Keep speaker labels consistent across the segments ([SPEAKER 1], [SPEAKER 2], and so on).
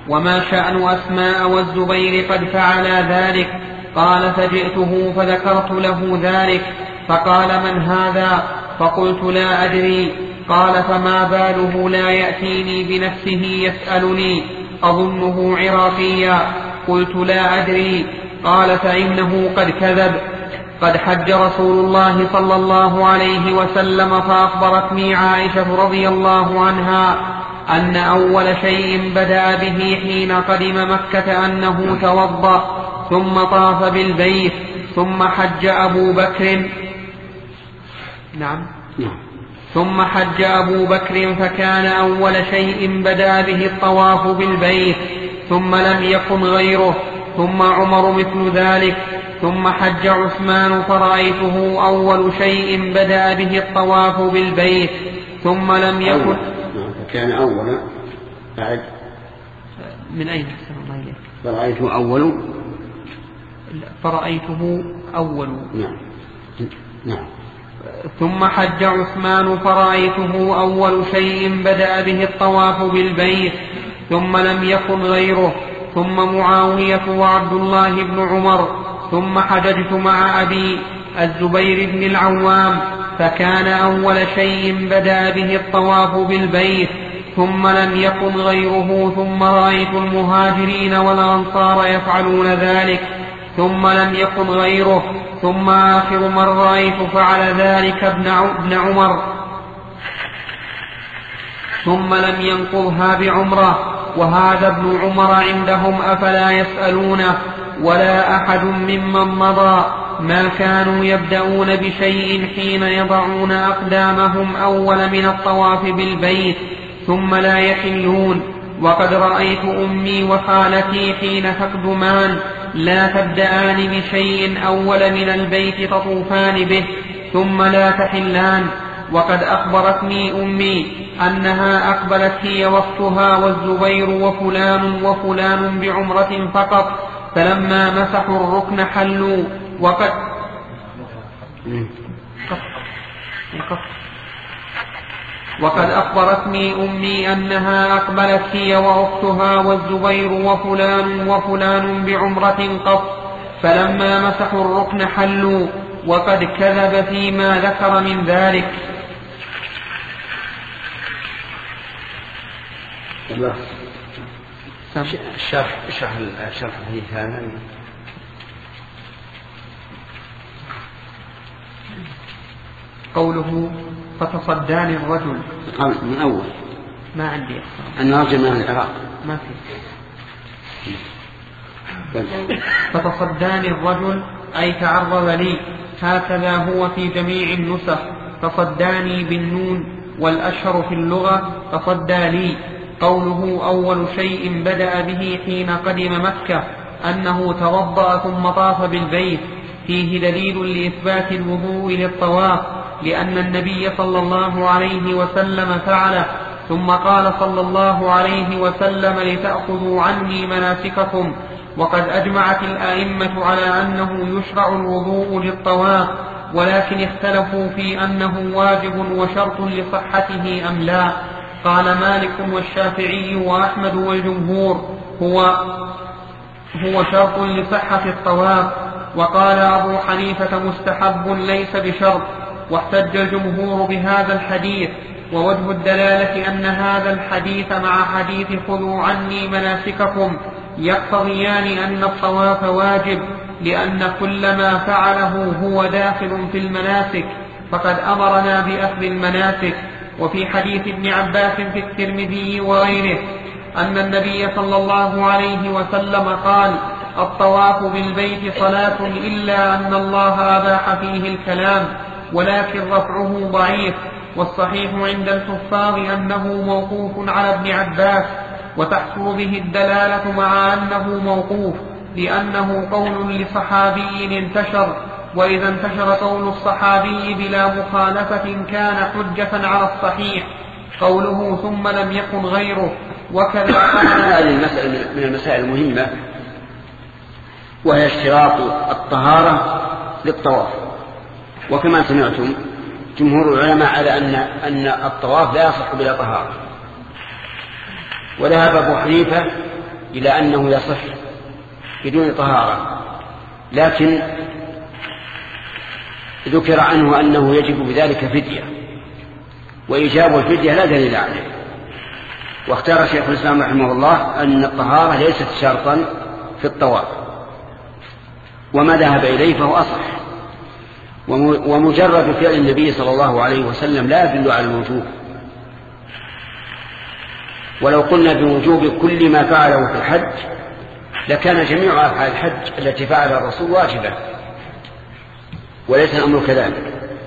[SPEAKER 1] وما شأن أسماء والزبير قد فعلا ذلك؟ قال فجئته فذكرت له ذلك فقال من هذا؟ فقلت لا أدري. قال فما باله لا يأتيني بنفسه يسألني أظنه عراقيا؟ قلت لا أدري. قال فإنه قد كذب. قد حج رسول الله صلى الله عليه وسلم فأخبرتني عائشة رضي الله عنها أن أول شيء بدأ به حين قدم مكة أنه توضأ ثم طاف بالبيت ثم حج أبو بكر. ثم حج أبو بكر فكان أول شيء بدأ به الطواف بالبيت ثم لم يكن غيره ثم عمر مثل ذلك ثم حج عثمان فرأيته أول شيء بدأ به الطواف بالبيت ثم لم يكن
[SPEAKER 2] كان أولا بعد
[SPEAKER 1] من أين أحسن الله إليك؟
[SPEAKER 2] فرأيته أول
[SPEAKER 1] فرأيته أول
[SPEAKER 2] نعم.
[SPEAKER 1] ثم حج عثمان فرأيته أول شيء بدأ به الطواف بالبيت ثم لم يكن غيره ثم معاوية وعبد الله بن عمر ثم حججت مع أبي الزبير بن العوام فكان أول شيء بدأ به الطواف بالبيت ثم لم يكن غيره ثم رأيت المهاجرين والأنصار يفعلون ذلك ثم لم يكن غيره ثم آخر من رأيت فعل ذلك ابن عمر ثم لم ينقضها بعمره وهذا ابن عمر عندهم أفلا يسألونه ولا أحد ممن مضى ما كانوا يبدأون بشيء حين يضعون أقدامهم أول من الطواف بالبيت ثم لا يحلون. وقد رأيت أمي وخالتي حين تقدمان لا تبدأان بشيء أول من البيت تطوفان به ثم لا تحلان. وقد أخبرتني أمي أنها أقبلت هي وقتها والزبير وفلان وفلان بعمرة فقط فلما مسحوا الركن حلوا. وقد أخبرتني أمي أنها أقبلت هي وأختها والزبير وفلان وفلان بعمرة قط فلما مسحوا الركن حلوا. وقد كذب فيما ذكر من ذلك.
[SPEAKER 2] شرح الحديث هذا
[SPEAKER 1] قوله فتصداني الرجل
[SPEAKER 2] من أول
[SPEAKER 1] ما عندي
[SPEAKER 2] أن رجل من العراق
[SPEAKER 1] ما في فتصداني الرجل أي تعرض لي هكذا هو في جميع النسخ تصداني بالنون والأشهر في اللغة تصدى لي. قوله أول شيء بدأ به حين قدم مكة أنه توضأ ثم طاف بالبيت فيه دليل لإثبات الوضوء للطواف لأن النبي صلى الله عليه وسلم فعله. ثم قال صلى الله عليه وسلم لتأخذوا عني مناسككم. وقد أجمعت الآئمة على أنه يشرع الوضوء للطواف ولكن اختلفوا في أنه واجب وشرط لصحته أم لا. قال مالك والشافعي وأحمد والجمهور هو شرط لصحة الطواف. وقال أبو حنيفة مستحب ليس بشرط. واحتج الجمهور بهذا الحديث ووجه الدلالة أن هذا الحديث مع حديث خذوا عني مناسككم يقتضيان أن الطواف واجب لأن كل ما فعله هو داخل في المناسك فقد أمرنا بأخذ المناسك. وفي حديث ابن عباس في الترمذي وغيره أن النبي صلى الله عليه وسلم قال الطواف بالبيت صلاة إلا أن الله أباح فيه الكلام ولكن رفعه ضعيف. والصحيح عند الحفاظ أنه موقوف على ابن عباس وتحصل به الدلالة مع أنه موقوف لأنه قول لصحابي انتشر وإذا انتشر قول الصحابي بلا مخالفة كان حجة على الصحيح. قوله ثم لم يكن غيره وكذا
[SPEAKER 2] هذه المسألة من المسائل المهمة وهي اشتراط الطهارة للطواف. وكما سمعتم جمهور العلماء على أن الطواف لا يصح بلا طهارة. وذهب أبو حنيفة إلى أنه يصح بدون طهارة، لكن ذكر عنه أنه يجب بذلك فدية، وإيجاب الفدية لا دليل عليه. واختار شيخ الإسلام رحمه الله أن الطهارة ليست شرطا في الطواف، وما ذهب إليه فهو أصح. ومجرد فعل النبي صلى الله عليه وسلم لا يدل على الوجوب، ولو قلنا بوجوب كل ما فعله في الحج لكان جميع أفعال الحج التي فعلها الرسول واجبة، وليس الأمر كذلك.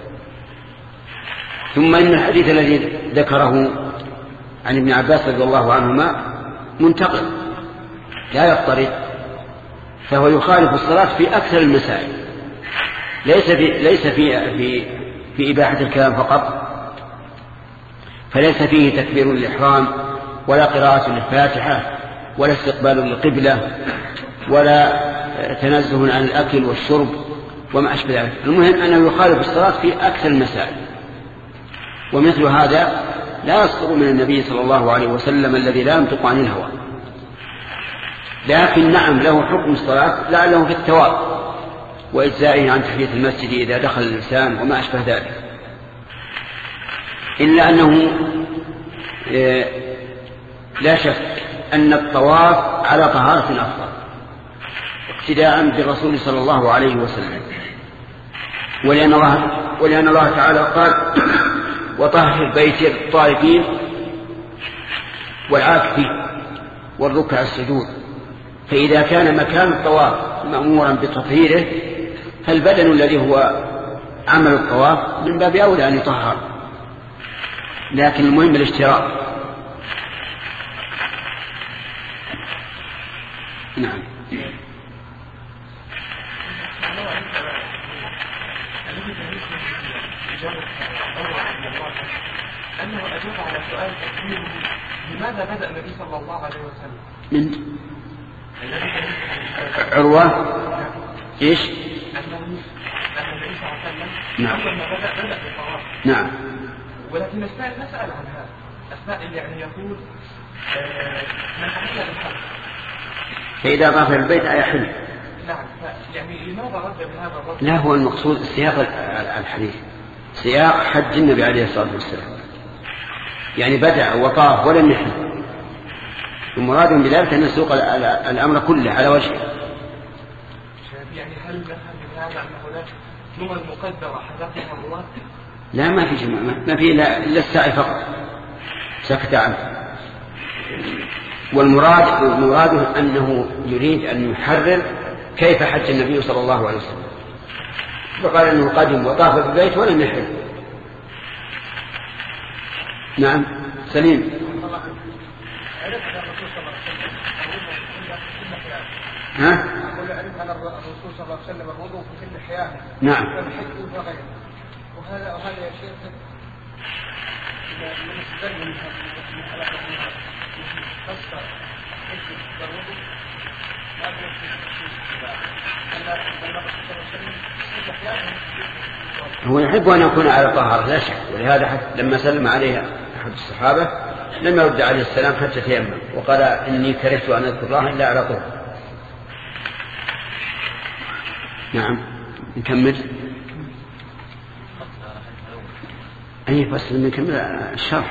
[SPEAKER 2] ثم إن الحديث الذي ذكره عن ابن عباس رضي الله عنهما منتقل لا يضطرد، فهو يخالف الصلاة في أكثر المسائل، ليس في إباحة الكلام فقط، فليس فيه تكبير الإحرام ولا قراءة للفاتحة ولا استقبال للقبلة ولا تنزه عن الأكل والشرب وما أشبه ذلك. المهم أنه يخالف الصلاة في أكثر المسائل، ومثل هذا لا يصدر من النبي صلى الله عليه وسلم الذي لا ينطق عن الهوى. لكن نعم له حكم الصلاة لعله في الثواب وإجزائه عن تحية المسجد إذا دخل الإنسان وما أشبه ذلك، إلا أنه لا شك أن الطواف على طهارة أفضل اقتداء بالرسول صلى الله عليه وسلم، ولأن الله تعالى قال وطهر البيت للطائفين والعاكفين والركع السجود. فإذا كان مكان الطواف مأمورا بتطهيره فالبدن الذي هو عمل الطواف من باب أولى أن يطهر، لكن المهم الاشتراط. نعم.
[SPEAKER 1] أنه أجاب على سؤال تكبيره لماذا بدأ النبي صلى الله عليه وسلم
[SPEAKER 2] من عروة إيش؟
[SPEAKER 1] أن النبي صلى الله عليه وسلم
[SPEAKER 2] نعم.
[SPEAKER 1] أول ما بدأ بالطواف.
[SPEAKER 2] نعم.
[SPEAKER 1] ولكن السائل نسأل عن هذا، السائل يعني يقول من أحل بالحج
[SPEAKER 2] فإذا طاف البيت أيحل.
[SPEAKER 1] نعم، يعني لماذا رد بهذا الرد؟
[SPEAKER 2] لا، هو المقصود سياق الحديث سياق حج النبي عليه الصلاة والسلام، يعني بدأ وطاف ولم يحل، المراد بذلك أن نسوق الأمر كله على وجهه.
[SPEAKER 1] يعني هل نفهم بهذا أن هناك جمل مقدرة حدثها الله؟
[SPEAKER 2] لا، ما في جمل، ما في إلا السعي فقط سكت عنه. والمراد أنه يريد أن يحرر كيف حج النبي صلى الله عليه وسلم، فقال أنه قدم وطاف بالبيت ولم يحل. نعم. سليم. ها؟
[SPEAKER 1] أقول أعرف على الرسول صلى الله عليه وسلم الوضوء في كل حياته.
[SPEAKER 2] نعم.
[SPEAKER 1] والحج وغيره. وهذا يا شيخ إذا من استدل من حلقة منها فسر حج الوضوء لا يمكن
[SPEAKER 2] هو يحب أن يكون على طهارة لا شك، ولهذا لما سلم عليه أحد الصحابة لم يرد عليه السلام حتى تيمم وقال إني كرهت أن أذكر الله إلا على طهر. نعم. نكمل. أي فصل نكمل الشرح.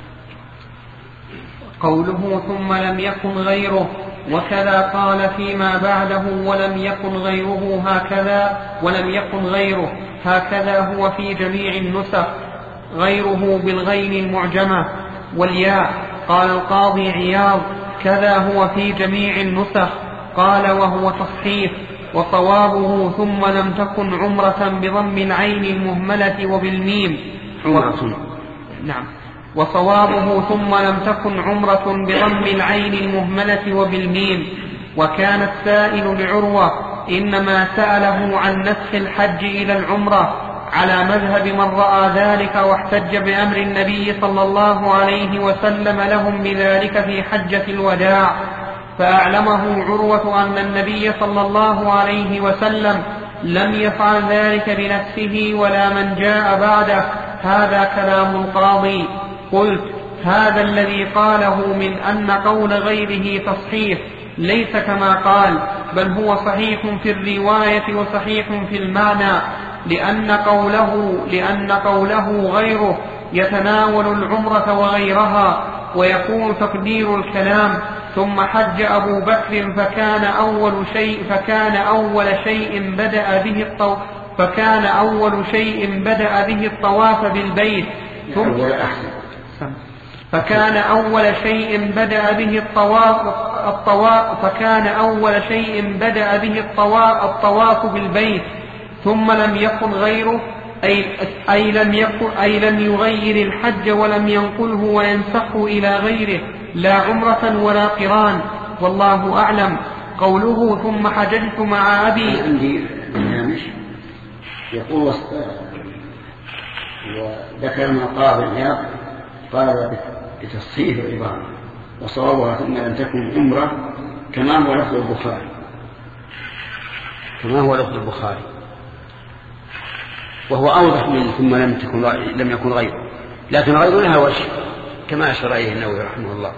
[SPEAKER 1] قوله ثم لم يكن غيره، وكذا قال فيما بعده ولم يكن غيره هكذا، ولم يكن غيره هكذا هو في جميع النسخ، غيره بالغين المعجمة والياء. قال القاضي عياض كذا هو في جميع النسخ، قال وهو تصحيح، وصوابه ثم لم تكن عمرة بضم العين المهملة وبالميم. نعم. وصوابه ثم لم تكن عمرة بضم العين المهملة وبالميم. وكان السائل لعروة إنما سأله عن نسخ الحج إلى العمرة على مذهب من رأى ذلك واحتج بأمر النبي صلى الله عليه وسلم لهم بذلك في حجة الوداع، فأعلمه عروة أن النبي صلى الله عليه وسلم لم يفعل ذلك بنفسه ولا من جاء بعده. هذا كلام القاضي. قلت هذا الذي قاله من أن قول غيره تصحيح ليس كما قال، بل هو صحيح في الرواية وصحيح في المعنى، لأن قوله غيره يتناول العمرة وغيرها ويكون تقدير الكلام. ثم حج أبو بكر فكان أول شيء بدأ به الطواف بالبيت، الطواف بالبيت، ثم لم يكن غيره، أي لم يغير الحج ولم ينقله وينسخه إلى غيره، لا عمرة ولا قران، والله أعلم. قوله ثم حججت مع أبي،
[SPEAKER 2] عندي يقول وذكر من قال العياض قال بتصحيح العبارة وصوابها ثم لم تكن عمرة كما هو لفظ البخاري، وهو أوضح من ثم لم يكن غيره، لكن غيره لها وجه كما أشار إليه النووي رحمه الله.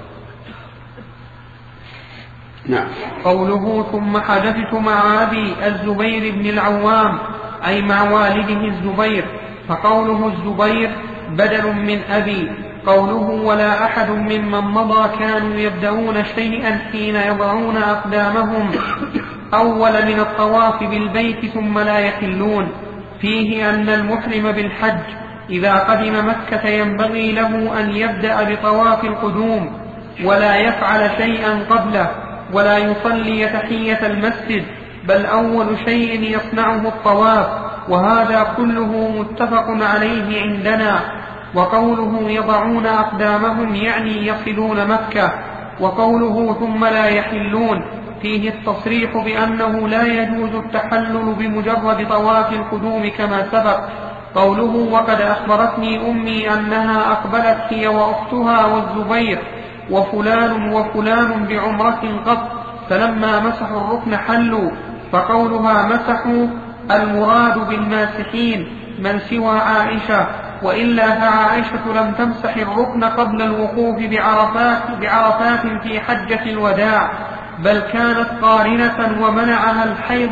[SPEAKER 2] نعم.
[SPEAKER 1] قوله ثم حدثت مع أبي الزبير بن العوام أي مع والده الزبير، فقوله الزبير بدل من أبي. قوله ولا أحد ممن مضى كانوا يبدأون شيئا حين يضعون أقدامهم أول من الطواف بالبيت ثم لا يحلون، فيه أن المحرم بالحج إذا قدم مكة ينبغي له أن يبدأ بطواف القدوم ولا يفعل شيئا قبله ولا يصلي تحية المسجد، بل أول شيء يصنعه الطواف، وهذا كله متفق عليه عندنا. وقوله يضعون أقدامهم يعني يصلون مكة. وقوله ثم لا يحلون فيه التصريح بأنه لا يجوز التحلل بمجرد طواف القدوم كما سبق. قوله وقد أخبرتني أمي أنها أقبلت هي وأختها والزبير وفلان بعمرة قط، فلما مسحوا الركن حلوا. فقولها مسحوا المراد بالماسحين من سوى عائشة، وإلا فعائشة لم تمسح الركن قبل الوقوف بعرفات في حجة الوداع، بل كانت قارنة ومنعها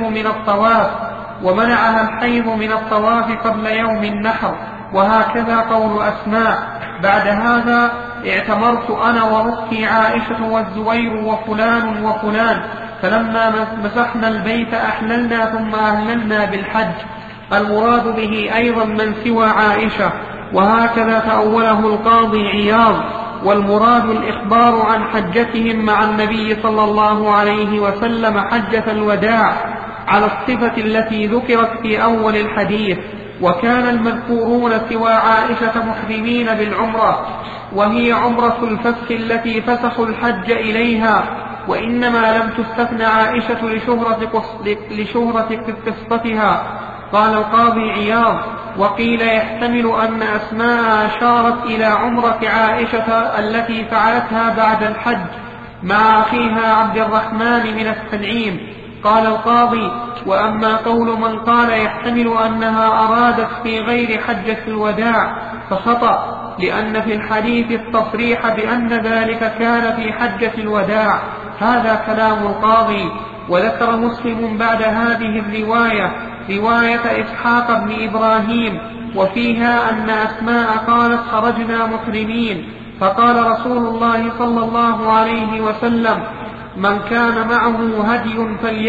[SPEAKER 1] الحيض من الطواف قبل يوم النحر. وهكذا قول أسماء. بعد هذا اعتمرت أنا وأختي عائشة والزبير وفلان، فلما مسحنا البيت أحللنا ثم أهللنا بالحج، المراد به أيضا من سوى عائشة. وهكذا تأوله القاضي عياض، والمراد الإخبار عن حجتهم مع النبي صلى الله عليه وسلم حجة الوداع على الصفة التي ذكرت في أول الحديث. وكان المذكورون سوى عائشة محرمين بالعمرة، وهي عمرة الفسخ التي فسخوا الحج إليها، وإنما لم تستثنى عائشة لشهرة قصتها. قال القاضي عياض وقيل يحتمل أن أسماء أشارت إلى عمرة عائشة التي فعلتها بعد الحج مع أخيها عبد الرحمن من التنعيم. قال القاضي وأما قول من قال يحتمل أنها أرادت في غير حجة الوداع فخطأ، لأن في الحديث التصريح بأن ذلك كان في حجة الوداع، هذا كلام القاضي. وذكر مسلم بعد هذه الرواية رواية إسحاق بن إبراهيم وفيها أن أسماء قالت خرجنا محرمين، فقال رسول الله صلى الله عليه وسلم من كان معه هدي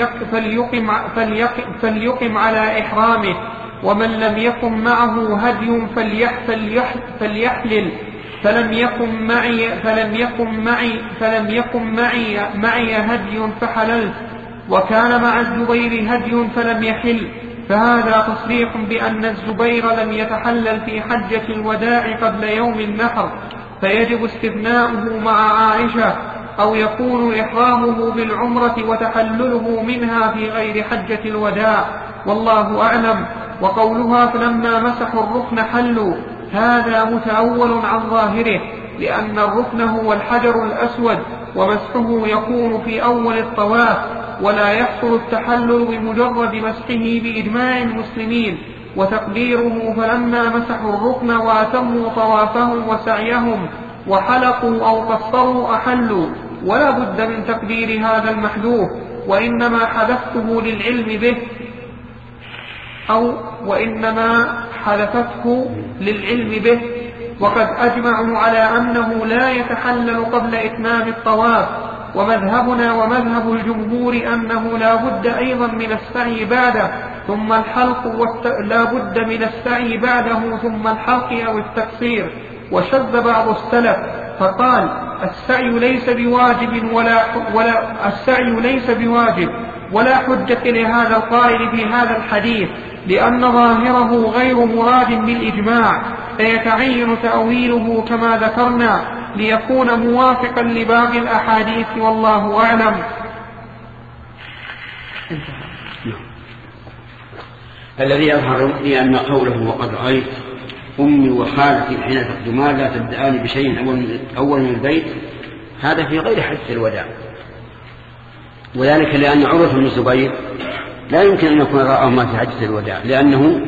[SPEAKER 1] فليقم على إحرامه، ومن لم يكن معه هدي فليحلل، فلم يكن معي هدي فحللت، وكان مع الزبير هدي فلم يحل، فهذا تصريح بأن الزبير لم يتحلل في حجة الوداع قبل يوم النحر، فيجب استثناؤه مع عائشة، أو يكون إحرامه بالعمرة وتحلله منها في غير حجة الوداع، والله أعلم. وقولها فلما مسحوا الركن حلوا، هذا متأول عن ظاهره، لأن الركن هو الحجر الأسود، ومسحه يكون في أول الطواف، ولا يحصل التحلل بمجرد مسحه بإجماع المسلمين. وتقديره فلما مسحوا الركن وأتموا طوافهم وسعيهم وحلقوا أو قصروا أحلوا، ولا بد من تقدير هذا المحذوف، وإنما حذفته للعلم به وإنما حذفته للعلم به. وقد أجمعوا على أنه لا يتحلل قبل إتمام الطواف، ومذهبنا ومذهب الجمهور أنه لا بد أيضا من السعي بعده ثم الحلق لا بد من السعي بعده ثم الحلق أو التقصير. وشذ بعض السلف فقال السعي ليس بواجب ولا حجة لهذا القائل في هذا الحديث، لأن ظاهره غير مراد بالإجماع، فيتعين تأويله كما ذكرنا ليكون موافقا لباقي الأحاديث، والله أعلم.
[SPEAKER 2] الذي يظهر لي أن قوله وقد رأيت أمي وخالتي حين تقدمان لا تبدأان بشيء أول من البيت، هذا في غير حديث الوداع، وذلك لأن عروة بن الزبير لا يمكن أن يكون رآهما في حديث الوداع، لأنه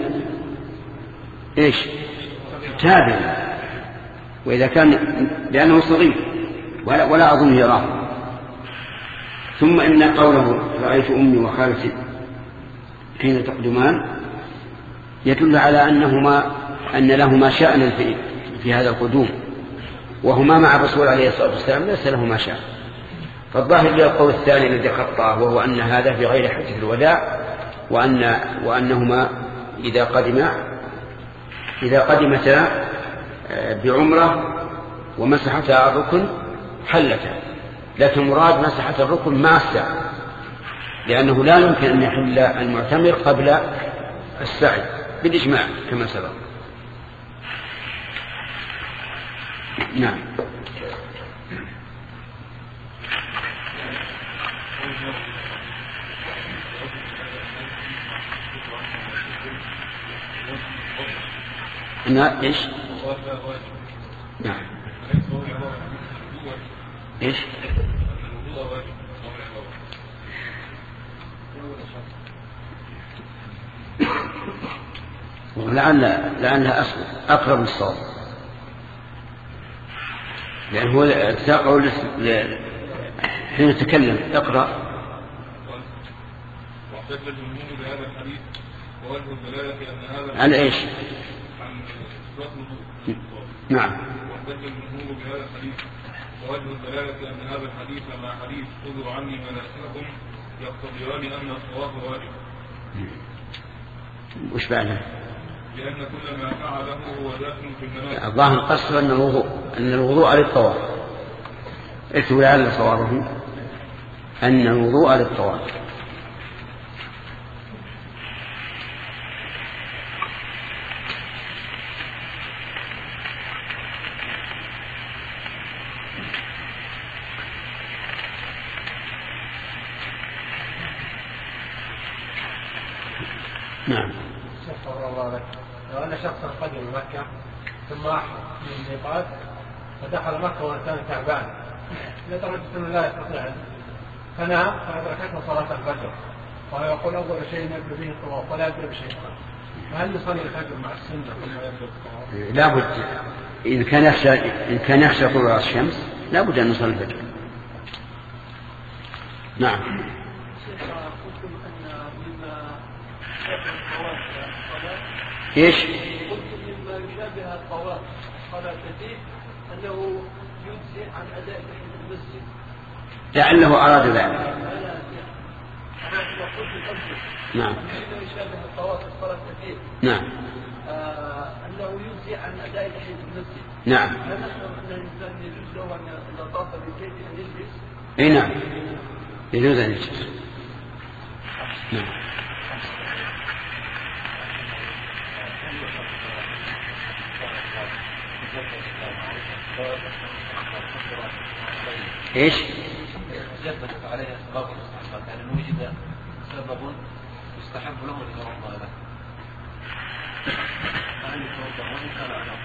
[SPEAKER 2] تابع، وإذا كان لأنه صغير ولا أظن يراه. ثم إن قوله رأيت أمي وخالتي حين تقدمان يدل على أن لهما شأنا في هذا القدوم، وهما مع الرسول عليه الصلاة والسلام ليس لهما شأن. فالظاهر للقول الثاني الذي خطأه، وهو أن هذا في غير حديث الوداع، وأنهما إذا قدمتا بعمرة ومسحتا الركن حلتا، لكن مراد مسحة الركن مع السعي، لأنه لا يمكن أن يحل المعتمر قبل السعي بالإجماع كما سبق. نعم. إيش؟ نعم. إيش؟ لعلها أقرب للصواب، لأن هو تقول حين يتكلم اقرأ.
[SPEAKER 3] واحتج الجمهور بهذا الحديث ووجه الدلالة أن هذا
[SPEAKER 2] على إيش؟ نعم.
[SPEAKER 3] واحتج الجمهور بهذا الحديث ووجه الدلالة أن هذا الحديث مع حديث خذوا عني مناسككم يقتضيان أن الطواف واجب.
[SPEAKER 2] وش بعدها؟
[SPEAKER 3] لأن كل ما فعله هو داخل في المناسك.
[SPEAKER 2] الظاهر قصر أن الوضوء للطواف. اكتب لعل صوابه أن الوضوء للطواف. نعم.
[SPEAKER 4] لو أن شخصا قدم مكة ثم أحرم من الميقات فدخل مكة وكان تعبان لدرجة أنه لا يستطيع فنام فأدركته صلاة الفجر، وهو يقول أول شيء يبدأ به الطواف ولا يبدأ بشيء آخر، فهل يصلي الفجر مع السنة ثم يبدأ الطواف؟
[SPEAKER 2] لا بد، إن كان يخشى طلوع الشمس لا بد أن يصلي الفجر. نعم. ايش؟
[SPEAKER 5] قلت مما يشابه الطواف صلاة التي انه يجزي عن اداء تحية المسجد.
[SPEAKER 2] لعله اراد ذلك. نعم.
[SPEAKER 5] مما يشابه الطواف صلاة التي.
[SPEAKER 2] نعم.
[SPEAKER 5] انه يجزي عن اداء تحية المسجد.
[SPEAKER 2] نعم.
[SPEAKER 5] هل نفهم ان الانسان يجوز له ان اذا طاف بالبيت ان يجلس؟
[SPEAKER 2] اي نعم. يجوز ان يجلس. نعم. ايش؟
[SPEAKER 6] جبت عليها اسباب المستحبات، يعني وجد سبب يستحب له ليتوضا له. فهل يتوضا وان كان على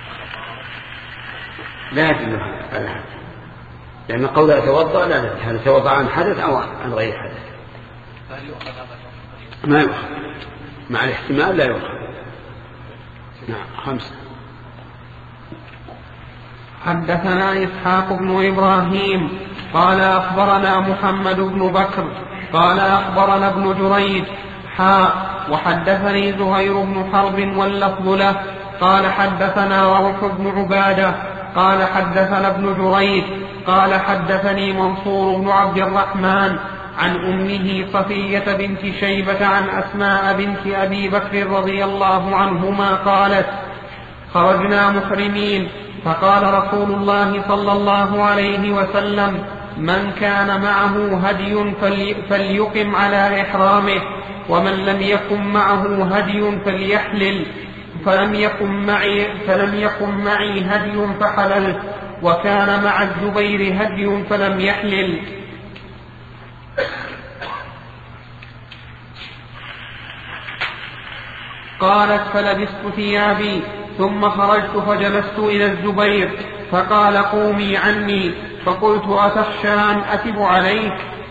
[SPEAKER 2] لا يدل على هذا، لأن قول يتوضا لا ندري هل يتوضا عن حدث أو عن غير حدث.
[SPEAKER 6] فهل يؤخذ هذا؟
[SPEAKER 2] ما يؤخذ، مع الاحتمال لا يؤخذ. نعم. 5.
[SPEAKER 1] حدثنا إسحاق بن إبراهيم قال أخبرنا محمد بن بكر قال أخبرنا ابن جريج وحدثني زهير بن حرب واللفظ له قال حدثنا روح بن عبادة قال حدثنا ابن جريج قال حدثني منصور بن عبد الرحمن عن أمه صفية بنت شيبة عن أسماء بنت أبي بكر رضي الله عنهما قالت خرجنا محرمين فقال رسول الله صلى الله عليه وسلم من كان معه هدي فليقم على إحرامه ومن لم يكن معه هدي فليحلل فلم يكن معي هدي فحللت وكان مع الزبير هدي فلم يحلل. قالت فلبست ثيابي ثم خرجت فجلست إلى الزبير فقال قومي عني فقلت أتخشى أن أثب عليك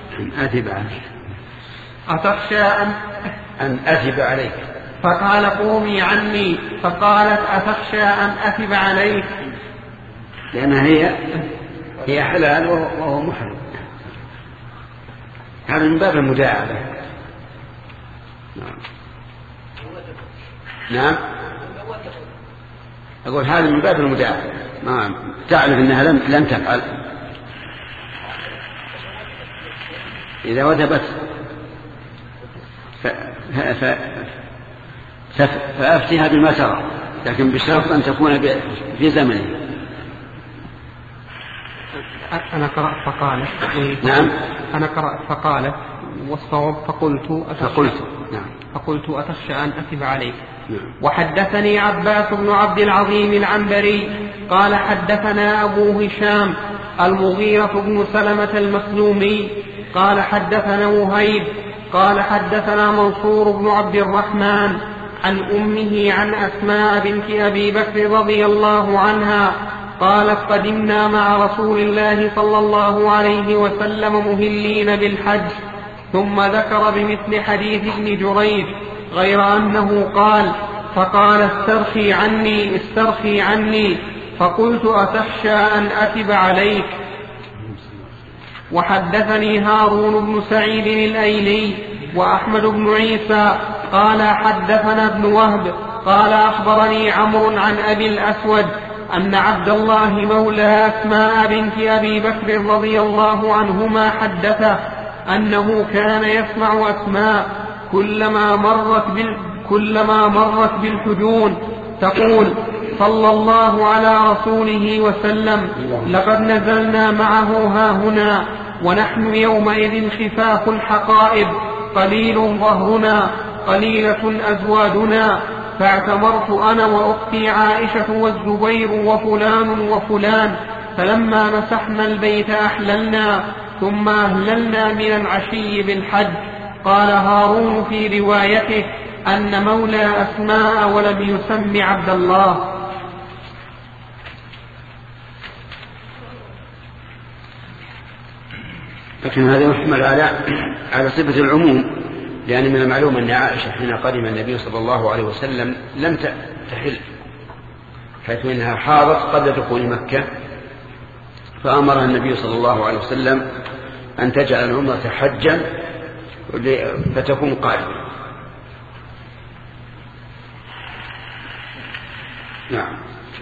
[SPEAKER 1] أتخشى
[SPEAKER 2] أن أثب عليك
[SPEAKER 1] فقال قومي عني فقالت أتخشى أن أثب عليك
[SPEAKER 2] لأنها هي حلال وهو محرم. هذا من باب المداعبة. نعم أقول هذا من باب المداعبة ما تعرف أنها لم تفعل. إذا وثبت فأفتها بما ترى لكن بشرط أن تكون في زمنه.
[SPEAKER 1] أنا قرأت فقالت.
[SPEAKER 2] نعم
[SPEAKER 1] أنا قرأت فقالت والصواب فقلت أتخشى أن أثب عليك. وحدثني عباس بن عبد العظيم العنبري قال حدثنا أبو هشام المغيرة بن سلمة المخزومي قال حدثنا وهيب قال حدثنا منصور بن عبد الرحمن عن أمه عن أسماء بنت أبي بكر رضي الله عنها قالت قدمنا مع رسول الله صلى الله عليه وسلم مهلين بالحج ثم ذكر بمثل حديث ابن جريج غير أنه قال فقال استرخي عني فقلت أتخشى أن أثب عليك. وحدثني هارون بن سعيد الأيلي وأحمد بن عيسى قال حدثنا ابن وهب قال أخبرني عمرو عن أبي الأسود أن عبد الله مولى أسماء بنت أبي بكر رضي الله عنهما حدثه أنه كان يسمع أسماء كلما مرت بالحجون تقول صلى الله على رسوله وسلم لقد نزلنا معه هاهنا ونحن يومئذ خفاف الحقائب قليل ظهرنا قليلة أزوادنا فاعتمرت أنا وأختي عائشة والزبير وفلان فلما مسحنا البيت أحللنا ثم أهللنا من العشي بالحج. قال هارون في روايته أن مولى أسماء ولم يسم عبد الله.
[SPEAKER 2] لكن هذا يحمل على صفة العموم لأن من المعلوم أن عائشة حين قدم النبي صلى الله عليه وسلم لم تحل حيث إنها حاضت قبل دخول مكة فأمرها النبي صلى الله عليه وسلم أن تجعل العمرة حجا فتكون قادمة. نعم.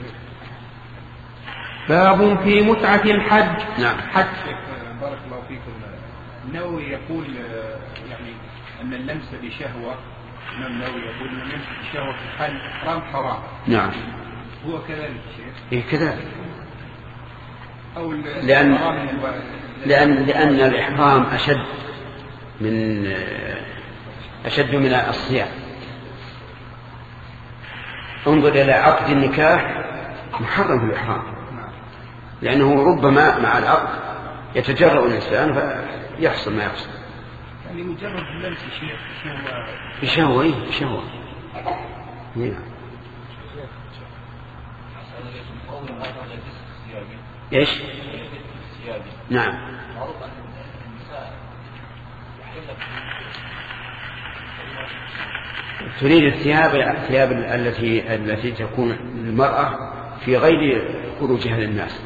[SPEAKER 1] باب في متعة الحج.
[SPEAKER 2] نعم.
[SPEAKER 7] بارك الله فيكم. النووي يقول يعني أن اللمس بشهوة الإمام النووي يقول أن اللمس بشهوة في الحل حرام.
[SPEAKER 2] نعم.
[SPEAKER 7] هو كذلك شيخ.
[SPEAKER 2] إيه كذلك.
[SPEAKER 7] أو
[SPEAKER 2] لأن الإحرام أشد من الصيام. انظر إلى عقد النكاح محرم في الإحرام لأنه ربما مع العقد يتجرأ الإنسان فيحصل ما يحصل.
[SPEAKER 7] يعني مجرد اللمس شيء
[SPEAKER 2] بشهوة. ايش؟ نعم. تريد الثياب التي تكون للمرأة في غير خروجها للناس،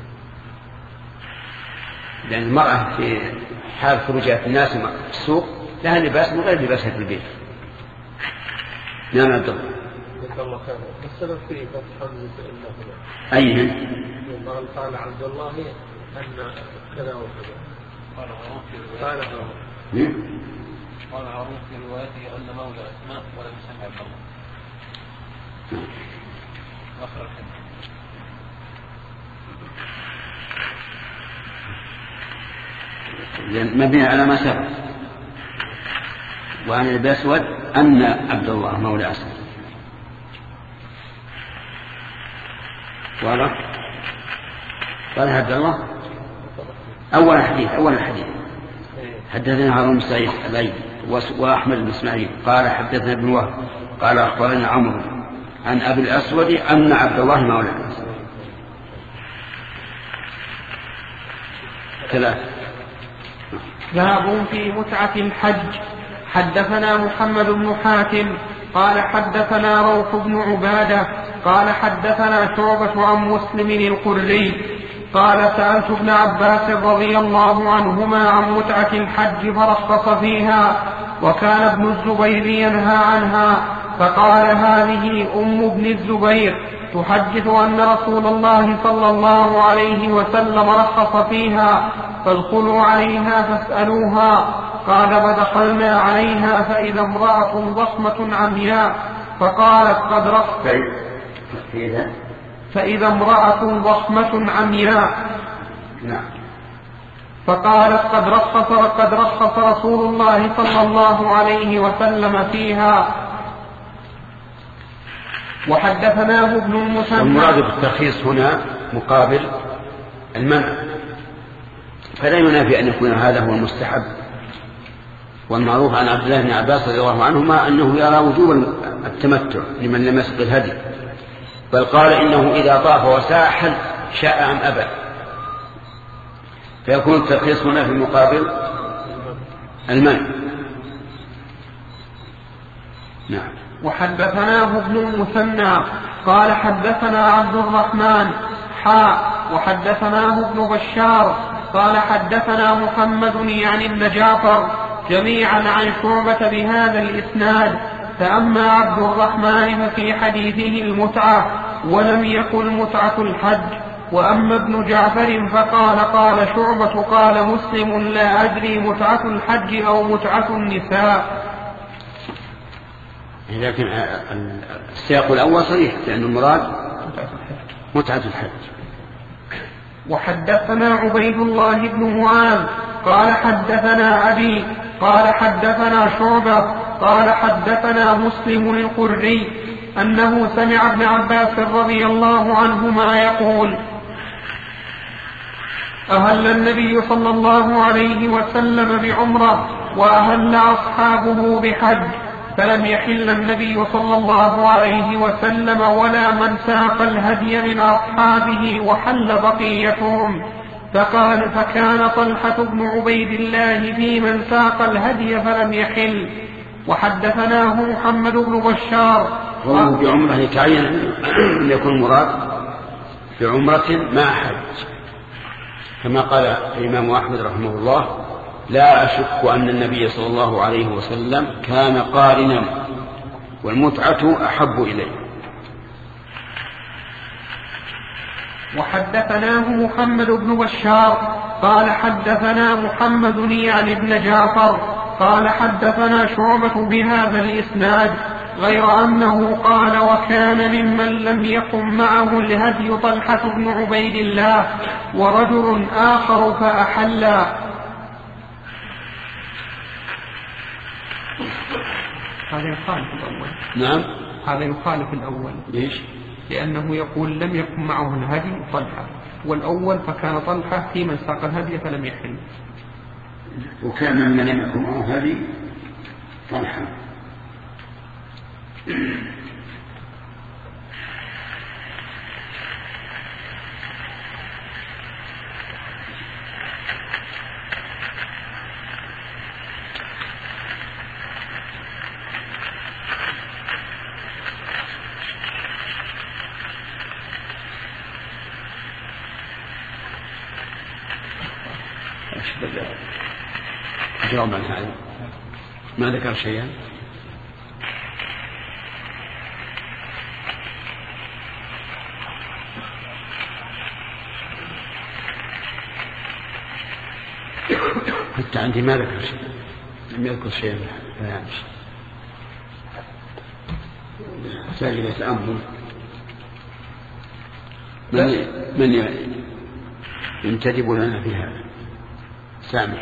[SPEAKER 2] لأن المرأة في حال خروجها في الناس في السوق لها لباس من غير لباسها في البيت. نعم عبد الله.
[SPEAKER 4] الله خير. السبب في فتح حمزة إلا هنا.
[SPEAKER 2] أين؟
[SPEAKER 4] قال عبد الله أن كذا وكذا. قال
[SPEAKER 6] هارون في روايته أن مولى أسماء ولم يسمع عبد الله. آخر الحديث.
[SPEAKER 2] مبني على ما سبق، وعن الأسود أن عبد الله مولى أسماء. واضح؟ قال عبد الله أول الحديث حدثنا هارون بن سعيد الأيلي وأحمد بن إسماعيل قال حدثنا ابن وهب قال أخبرنا عمرو عن أبي الأسود أن عبد الله مولى أسماء. 3.
[SPEAKER 1] باب في متعة الحج. حدثنا محمد بن حاتم قال حدثنا روح بن عبادة قال حدثنا شعبة عن مسلم القري قال سألت ابن عباس رضي الله عنهما عن متعة الحج فرخص فيها، وكان ابن الزبير ينهى عنها، فقال هذه أم ابن الزبير تحدث أن رسول الله صلى الله عليه وسلم رخص فيها، فادخلوا عليها فاسألوها. قال فدخلنا عليها فإذا امرأة ضخمة عمياء فقالت قد رخص فإذا امرأة ضخمة عمياء فقالت قد رخص رسول الله صلى الله عليه وسلم فيها. وحدثناه ابن المثنى.
[SPEAKER 2] المراد بالترخيص هنا مقابل المنع، فلا ينافي أن يكون هذا هو المستحب، والمعروف عن عبد الله بن عباس رضي الله عنهما أنه يرى وجوب التمتع لمن لم يسق الهدي، بل قال إنه إذا طاف وساحل شاء أم أبى، فيكون الترخيص هنا في مقابل المنع. نعم.
[SPEAKER 1] وحدثناه ابن المثنى قال حدثنا عبد الرحمن وحدثناه ابن بشار قال حدثنا محمد يعني ابن جعفر جميعا عن شعبة بهذا الإسناد. فأما عبد الرحمن ففي حديثه المتعة ولم يقل متعة الحج، وأما ابن جعفر فقال قال شعبة قال مسلم لا أدري متعة الحج أو متعة النساء.
[SPEAKER 2] لكن السياق الأول صريح لأن المراد متعة الحج.
[SPEAKER 1] وحدثنا عبيد الله بن معاذ قال حدثنا أبي قال حدثنا شعبة قال حدثنا مسلم القري أنه سمع ابن عباس رضي الله عنهما يقول أهل النبي صلى الله عليه وسلم بعمرة وأهل أصحابه بحج، فلم يحل النبي صلى الله عليه وسلم ولا من ساق الهدي من أصحابه وحل بقيتهم، فكان طلحة بن عبيد الله في من ساق الهدي فلم يحل. وحدثناه محمد بن بشار.
[SPEAKER 2] بعمرة يتعين أن يكون مراد بعمرة مع حج، كما قال الإمام أحمد رحمه الله لا أشك أن النبي صلى الله عليه وسلم كان قارنا والمتعة أحب إليه.
[SPEAKER 1] وحدثناه محمد بن بشار قال حدثنا محمد يعني ابن جعفر قال حدثنا شعبة بهذا الإسناد، غير أنه قال وكان ممن لم يقم معه الهدي طلحة بن عبيد الله ورجل آخر فأحلا. هذا يخالف الأول.
[SPEAKER 2] نعم
[SPEAKER 1] هذا يخالف الأول.
[SPEAKER 2] ليش؟
[SPEAKER 1] لأنه يقول لم يكن معه الهدي طلحة، والأول فكان طلحة في من ساق الهدي فلم يحل.
[SPEAKER 2] وكان من لم يكن معه الهدي طلحة. جواب عن هذا ما ذكر شيئا. حتى عندي ما ذكر شيء، لم يذكر شيئا لا يمشي. ساجد يتأمل من ينتدب لنا في هذا. سامح.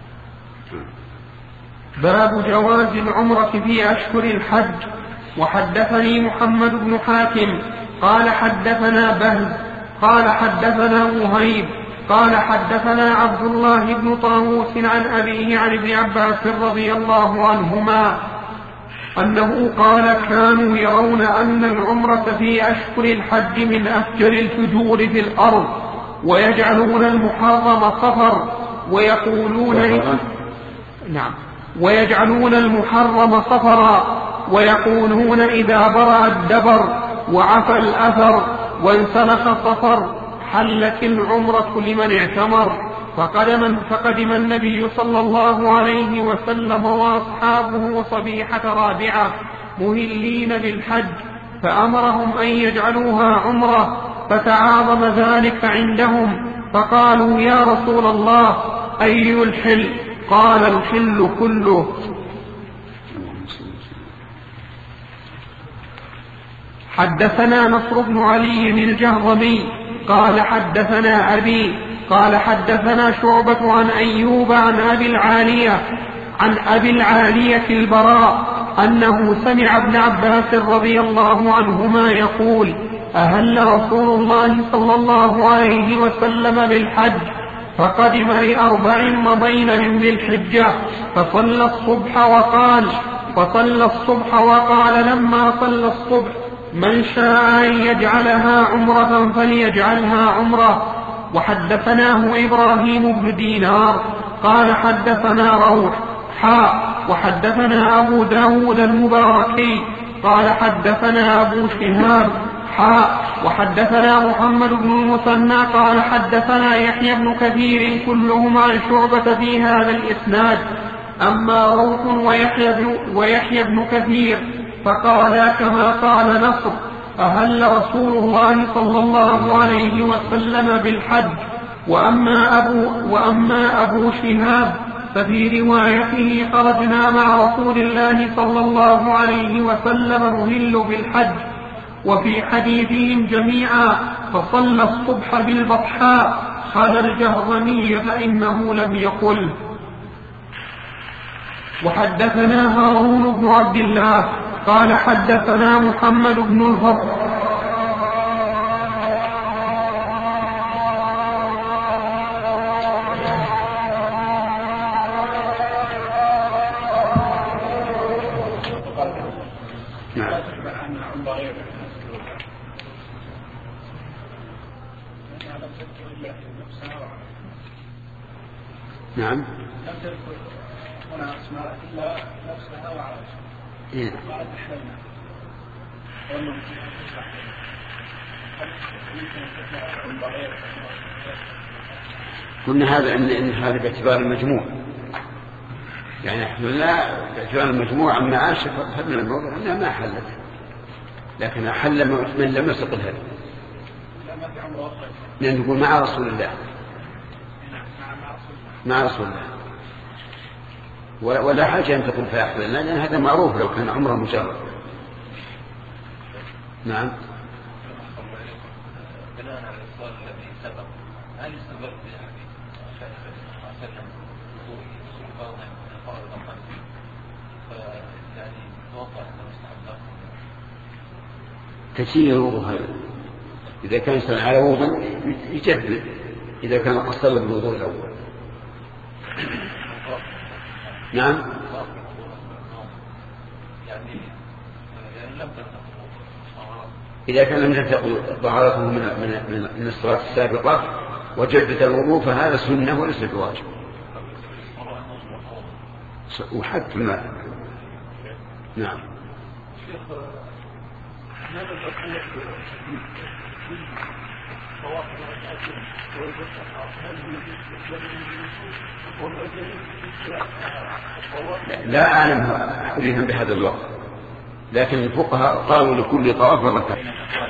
[SPEAKER 1] باب جواز العمرة في أشهر الحج. وحدثني محمد بن حاتم قال حدثنا بهز قال حدثنا وهيب قال حدثنا عبد الله بن طاووس عن أبيه عن ابن عباس رضي الله عنهما أنه قال كانوا يرون أن العمرة في أشهر الحج من أفجر الفجور في الأرض ويجعلون المحرم صفر ويجعلون المحرم صفرا ويقولون إذا برأ الدبر وعفى الأثر وانسلخ الصفر حلت العمرة لمن اعتمر. فقدم النبي صلى الله عليه وسلم وأصحابه صبيحة رابعة مهلين بالحج فأمرهم أن يجعلوها عمرة فتعاظم ذلك عندهم فقالوا يا رسول الله أي الحل؟ قال الحل كله. حدثنا نصر بن علي الجهضمي قال حدثنا أبي قال حدثنا شعبة عن أيوب عن أبي العالية البراء أنه سمع ابن عباس رضي الله عنهما يقول أهل رسول الله صلى الله عليه وسلم بالحج فقدم ل4 مضين من ذي الحجة فصلى الصبح وقال لما صلى الصبح من شاء أن يجعلها عمرة فليجعلها عمرة. وحدثناه إبراهيم بن دينار قال حدثنا روح وحدثنا أبو داود المباركي قال حدثنا أبو شهاب وحدثنا محمد بن المثنى قال حدثنا يحيى بن كثير كلهم عن شعبة في هذا الإسناد. أما روح ويحيى بن كثير فقالا كما قال نصر أهل رسول الله صلى الله عليه وسلم بالحج. وأما أبو شهاب ففي روايته خرجنا مع رسول الله صلى الله عليه وسلم نهل بالحج. وفي حديثهم جميعا فصلى الصبح بالبطحاء قال الجهضمي فإنه لم يقل. وحدثنا هارون بن عبد الله قال حدثنا محمد بن الفضل
[SPEAKER 2] نعم.
[SPEAKER 4] هنا اسماء إلا نفسها وعرشها. قالت أحللنا.
[SPEAKER 2] قلنا هذا إن هذا باعتبار المجموع، يعني أحللنا باعتبار المجموع أما عاشت فهمنا الموضوع أنها ما حلت، لكن أحل من لم يسق الهدي، لأن نقول مع رسول الله ولا حاجة أن تقول فأحللنا، لأن هذا معروف لو كان عمره مجرد. نعم.
[SPEAKER 6] بناء على السؤال الذي سبق، هل السبب في حديث وسلم سلطان من فرض الخمس يعني توقع أنه مستحب
[SPEAKER 2] تسيره؟ إذا كان إنسان على وضوء يجدد، إذا كان قصر بالوضوء الأول. نعم. إذا كان لم تنتقل طهارته من الصلاة السابقة وجدد الوضوء فهذا سنة وليس بواجب، وحتى ما. نعم. لا أعلم كلهم بهذا الوقت، لكن الفقهاء قالوا لكل طواف ركعة.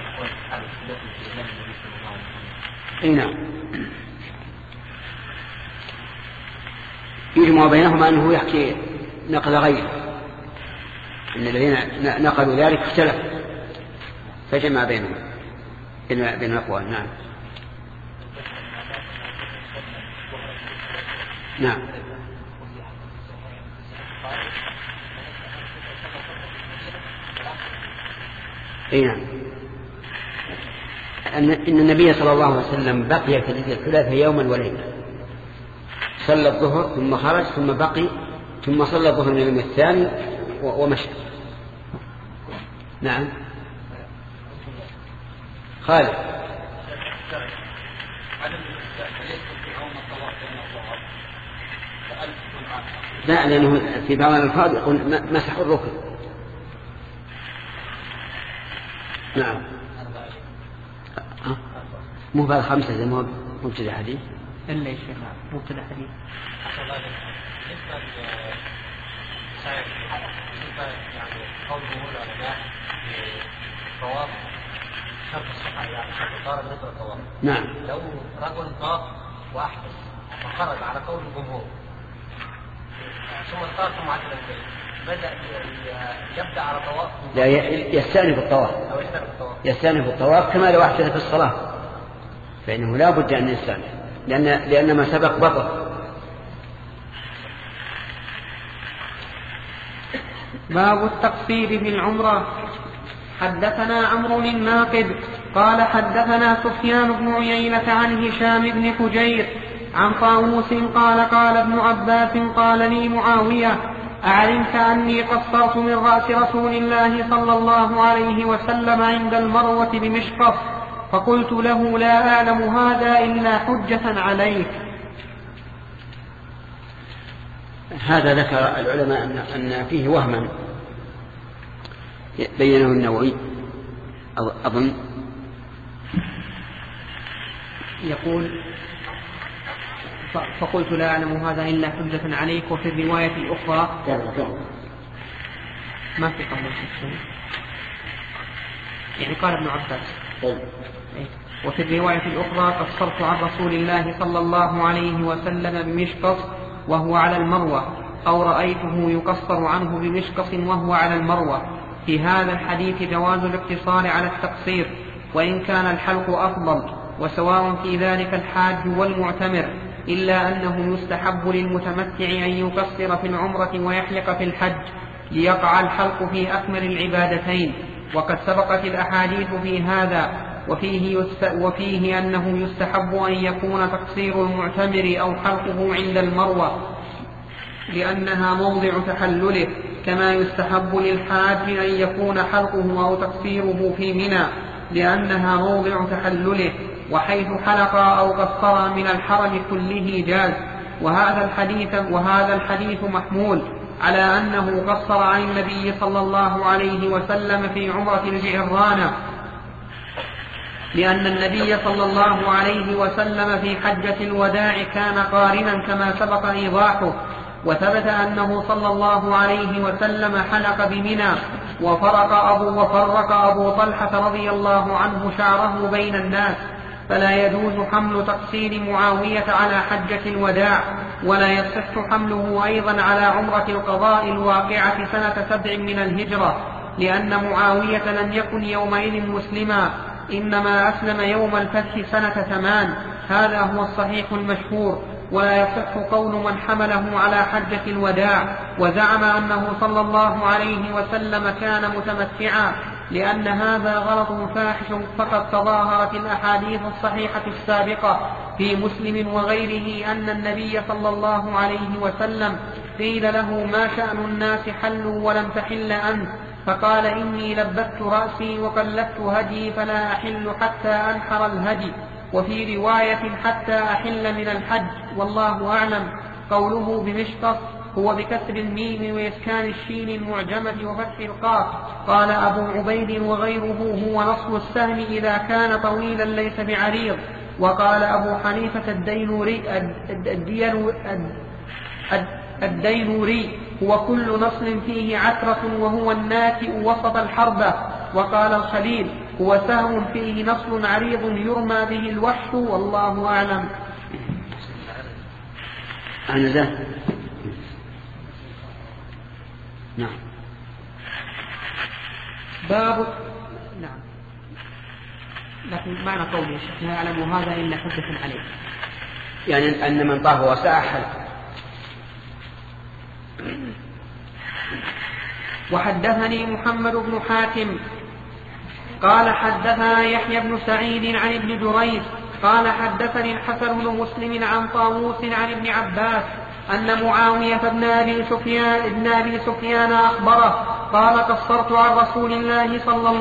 [SPEAKER 2] نعم، يجمع بينهما أنه يحكي نقل غيره، أن الذين نقلوا ذلك اختلفوا فجمع بينهما بين الأقوال. نعم نعم. أي نعم. إن النبي صلى الله عليه وسلم بقي في ليلة الثلاثاء يوما وليلة، صلى الظهر ثم خرج ثم بقي ثم صلى الظهر من اليوم الثاني ومشى. نعم خالد. لا، لأنه في بعض الألفاظ يقول مسح الركن. نعم مو بعد 5 زي ما مبتدأ حديث
[SPEAKER 1] إلا الشيخ مبتدأ حديث.
[SPEAKER 6] يعني قوله العلماء طواف شرط الصحة، يعني شرط الطهارة بالنسبة للطواف.
[SPEAKER 2] نعم.
[SPEAKER 6] لو رجل طاف وأحدث وخرج على قول الجمهور ثم طاف ثم عاد البيت بدأ يبدأ على طواف،
[SPEAKER 2] لا يستأنف الطواف، يستأنف الطواف كما لو أحدث في الصلاة، فإنه لا بد أن يستأنف لأن ما سبق بطل.
[SPEAKER 1] باب التقصير في العمرة. حدثنا عمرو الناقد قال حدثنا سفيان بن عيينة عن هشام بن حجير عن طاووس قال قال ابن عباس قال لي معاوية أعلمت أني قصرت من رأس رسول الله صلى الله عليه وسلم عند المروة بمشقص؟ فقلت له لا أعلم هذا إلا حجة عليك.
[SPEAKER 2] هذا ذكر العلماء أن فيه وهما بينه النووي أظن،
[SPEAKER 1] يقول فقلت لا أعلم هذا إلا حجة عليك. وفي الرواية الأخرى ما في قبل يعني قال ابن عباس. وفي الرواية الأخرى قصرت عن رسول الله صلى الله عليه وسلم بمشقص وهو على المروة، أو رأيته يقصر عنه بمشقص وهو على المروة. في هذا الحديث جواز الاقتصار على التقصير، وإن كان الحلق أفضل، وسواء في ذلك الحاج والمعتمر، إلا أنه يستحب للمتمتع أن يقصر في العمرة ويحلق في الحج ليقع الحلق في أكمل العبادتين، وقد سبقت الأحاديث في هذا. وفيه أنه يستحب أن يكون تقصير المعتمر أو حلقه عند المروة لأنها موضع تحلله، كما يستحب للحاج أن يكون حلقه أو تقصيره في منى لأنها موضع تحلله، وحيث حلق أو قصر من الحرم كله جاز. وهذا الحديث محمول على أنه قصر عن النبي صلى الله عليه وسلم في عمرة الجعرانة، لأن النبي صلى الله عليه وسلم في حجة الوداع كان قارنا كما سبق إيضاحه. وثبت أنه صلى الله عليه وسلم حلق بمنى، وفرق أبو طلحة رضي الله عنه شعره بين الناس. فلا يجوز حمل تقصير معاوية على حجة الوداع، ولا يصح حمله أيضا على عمرة القضاء الواقعة سنة 7 من الهجرة، لأن معاوية لم يكن يومئذ مسلما، إنما أسلم يوم الفتح سنة 8. هذا هو الصحيح المشهور. ولا يصح قول من حمله على حجة الوداع وزعم أنه صلى الله عليه وسلم كان متمتعا، لأن هذا غلط فاحش، فقد تظاهرت الأحاديث الصحيحة السابقة في مسلم وغيره أن النبي صلى الله عليه وسلم قيل له ما شأن الناس حلوا ولم تحل أنت؟ فقال إني لبت رأسي وقلدت هدي فلا أحل حتى أنحر الهدي. وفي رواية حتى أحل من الحج، والله أعلم. قوله بمشقص هو بكسر الميم وإسكان الشين المعجمة وفتح القاف. قال أبو عبيد وغيره هو نصل السهم إذا كان طويلا ليس بعريض. وقال أبو حنيفة الدينوري هو كل نصل فيه عثرة وهو الناتئ وسط الحربة. وقال الخليل هو سهم فيه نصل عريض يرمى به الوحش، والله أعلم.
[SPEAKER 2] نعم.
[SPEAKER 1] باب نعم. لكن معنى قولي يا شيخ لا يعلم هذا إلا حجة عليه،
[SPEAKER 2] يعني أن من طاف وسعى حل.
[SPEAKER 1] وحدثني محمد بن حاتم قال حدثنا يحيى بن سعيد عن ابن جريج قال حدثني الحسن بن مسلم عن طاووس عن ابن عباس أن معاوية بن أبي سفيان أخبره قال قصرت عن رسول الله صلى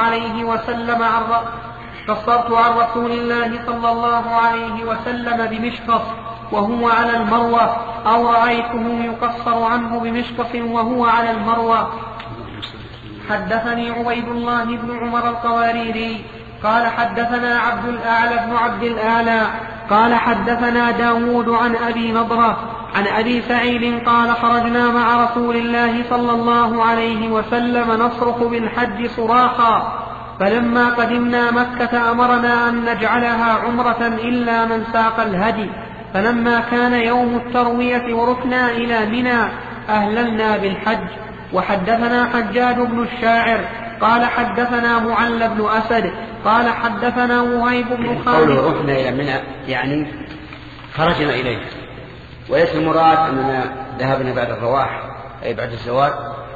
[SPEAKER 1] الله عليه وسلم بمشقص وهو على المروة، أو رأيته يقصر عنه بمشقص وهو على المروة. حدثني عبيد الله بن عمر القواريري قال حدثنا عبد الأعلى بن عبد الأعلى قال حدثنا داود عن أبي نضرة عن أبي سعيد قال خرجنا مع رسول الله صلى الله عليه وسلم نصرخ بالحج صراخا، فلما قدمنا مكة أمرنا أن نجعلها عمرة إلا من ساق الهدي، فلما كان يوم التروية وركنا إلى منى أهللنا بالحج. وحدثنا حجاج بن الشاعر قال حدثنا معل بن أسد قال حدثنا وهيب بن خالد.
[SPEAKER 2] قوله ركنا إلى منى يعني خرجنا إليه، وليس المراد أننا ذهبنا بعد الرواح أي بعد الزوال.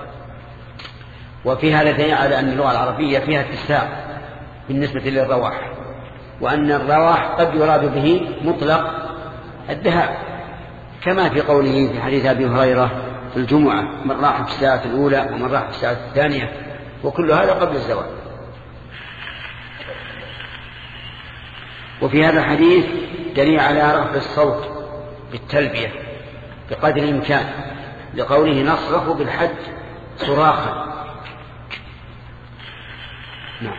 [SPEAKER 2] وفي هذا دليل على أن اللغة العربية فيها اتساع بالنسبة للرواح، وأن الرواح قد يراد به مطلق الذهاب، كما في قوله في حديث أبي هريرة في الجمعة من راح في الساعة الأولى ومن راح في الساعة الثانية، وكل هذا قبل الزوال. وفي هذا الحديث دليل على رفع الصوت بالتلبية بقدر الإمكان، لقوله نصرخ بالحج صراخا. نعم.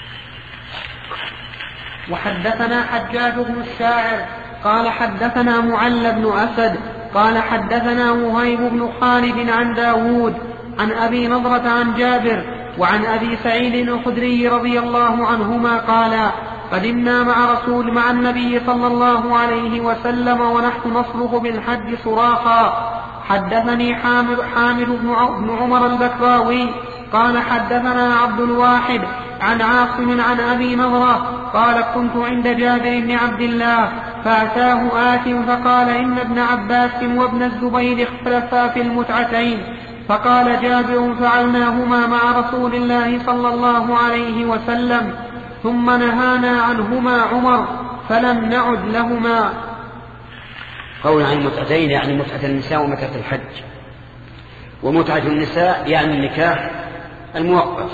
[SPEAKER 1] وحدثنا حجاج بن الشاعر قال حدثنا معل بن أسد قال حدثنا وهيب بن خالد عن داود عن أبي نضرة عن جابر وعن أبي سعيد الخدري رضي الله عنهما قال قدمنا مع النبي صلى الله عليه وسلم ونحن نصرخ بالحج صراخا. حدثني حامد بن عمر البكراوي قال حدثنا عبد الواحد عن عاصم عن أبي نضرة قال كنت عند جابر بن عبد الله فأتاه آت فقال إن ابن عباس وابن الزبير اختلفا في المتعتين، فقال جابر فعلناهما مع رسول الله صلى الله عليه وسلم ثم نهانا عنهما عمر فلم نعد لهما.
[SPEAKER 2] قول عن المتعتين يعني متعة النساء ومتعة الحج، ومتعة النساء يعني النكاح المؤقت،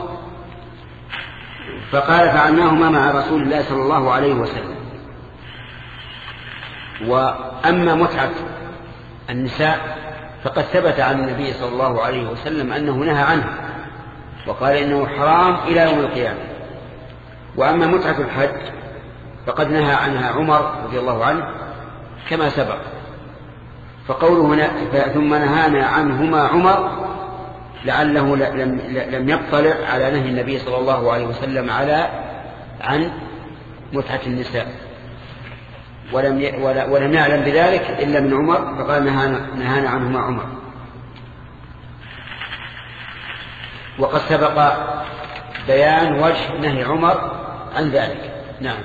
[SPEAKER 2] فقال فعلناهما مع رسول الله صلى الله عليه وسلم. وأما متعة النساء فقد ثبت عن النبي صلى الله عليه وسلم أنه نهى عنه وقال إنه حرام إلى يوم القيامة. وأما متعة الحج فقد نهى عنها عمر رضي الله عنه كما سبق. فقوله هنا ثم نهانا عنهما عمر لعله لم يطلع على نهي النبي صلى الله عليه وسلم عن متعة النساء، ولم يعلم بذلك إلا من عمر، فقال نهانا عنهما عمر. وقد سبق بيان وجه نهي عمر عن ذلك. نعم.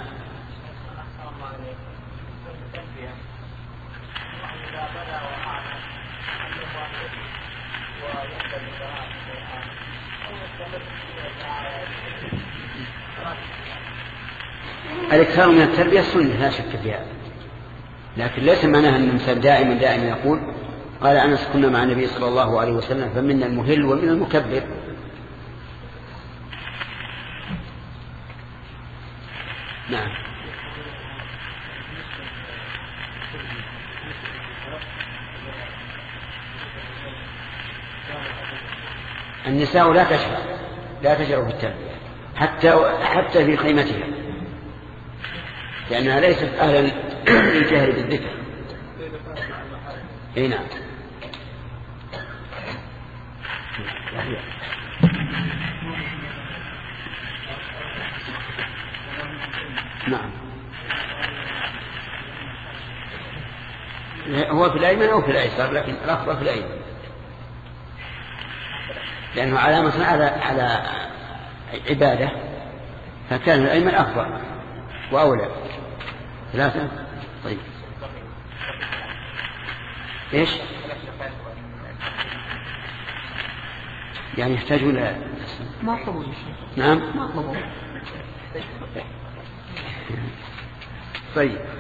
[SPEAKER 2] الإكثار من التربية سنة لا شك فيها، لكن ليس معناها أن الإنسان دائما يقول قال أنس كنا مع النبي صلى الله عليه وسلم فمنا المهل ومن المكبر. نعم. النساء لا تجرؤ في التلبية حتى في خيمتها، لأنها ليست أهلا للجهر بالذكر. اي نعم. نعم، هو في الأيمن أو في الأيسر، لكن الأفضل في الأيمن، لأنه علامة على عبادة، فكان الأيمن أفضل وأولى. 3. طيب إيش يعني يحتاجون
[SPEAKER 1] ما طلبوا شيء؟
[SPEAKER 2] نعم
[SPEAKER 1] ما طلبوا.
[SPEAKER 2] طيب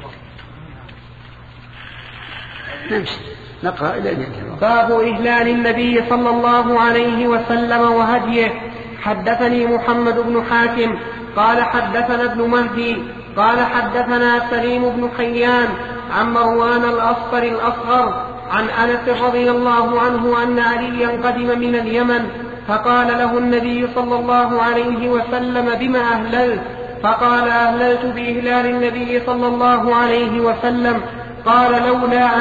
[SPEAKER 2] نمشي نقرأ إلى أن ينتهي.
[SPEAKER 1] باب إهلال النبي صلى الله عليه وسلم وهديه. حدثني محمد بن حاتم قال حدثنا ابن مهدي قال حدثنا سليم بن حيان عن مروان الأصفر الأصغر عن أنس رضي الله عنه أن عليا قدم من اليمن فقال له النبي صلى الله عليه وسلم بما أهللت؟ فقال أهللت بإهلال النبي صلى الله عليه وسلم. قال لولا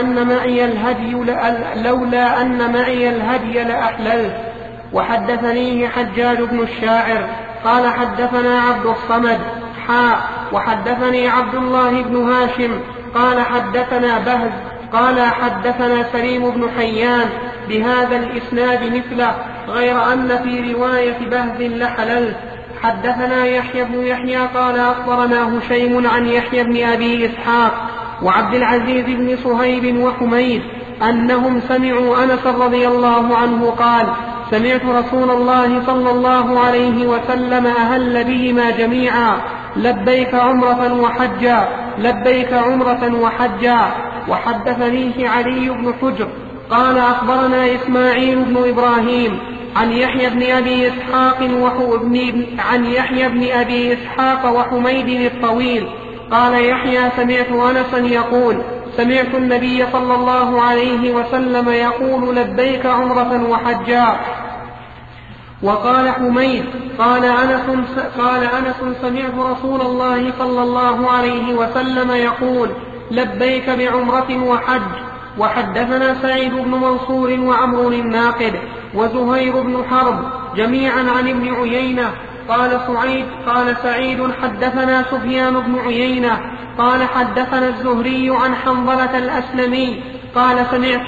[SPEAKER 1] أن معي الهدي لأحللت. وحدثنيه حجاج بن الشاعر قال حدثنا عبد الصمد وحدثني عبد الله بن هاشم قال حدثنا بهز قال حدثنا سليم بن حيان بهذا الإسناد مثله، غير أن في رواية بهز لحللت. حدثنا يحيى بن يحيى قال أخبرنا هشيم عن يحيى بن أبي إسحاق وعبد العزيز بن صهيب وحميد أنهم سمعوا أنس رضي الله عنه قال سمعت رسول الله صلى الله عليه وسلم أهل بهما جميعا لبيك عمرة وحجا لبيك عمرة وحجا. وحدثنيه علي بن حجر قال أخبرنا إسماعيل بن إبراهيم عن يحيى بن أبي إسحاق وحميد الطويل قال يحيى سمعت أنسا يقول سمعت النبي صلى الله عليه وسلم يقول لبيك عمرة وحجا. وقال حميد قال أنس سمعت رسول الله صلى الله عليه وسلم يقول لبيك بعمرة وحج. وحدثنا سعيد بن منصور وعمر الناقد وزهير بن حرب جميعا عن ابن عيينة قال سعيد حدثنا سفيان بن عيينة قال حدثنا الزهري عن حنظلة الأسلمي قال سمعت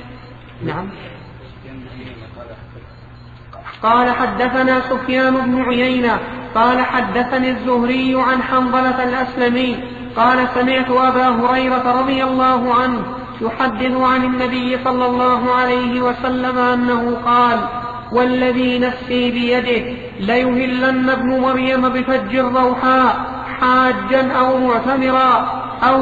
[SPEAKER 1] قال حدثنا سفيان بن عيينة قال حدثني الزهري عن حنظلة الأسلمي قال سمعت أبا هريرة رضي الله عنه يحدث عن النبي صلى الله عليه وسلم أنه قال والذي نفسي بيده ليهلن ابن مريم بفج الروحاء حاجا أو معتمرا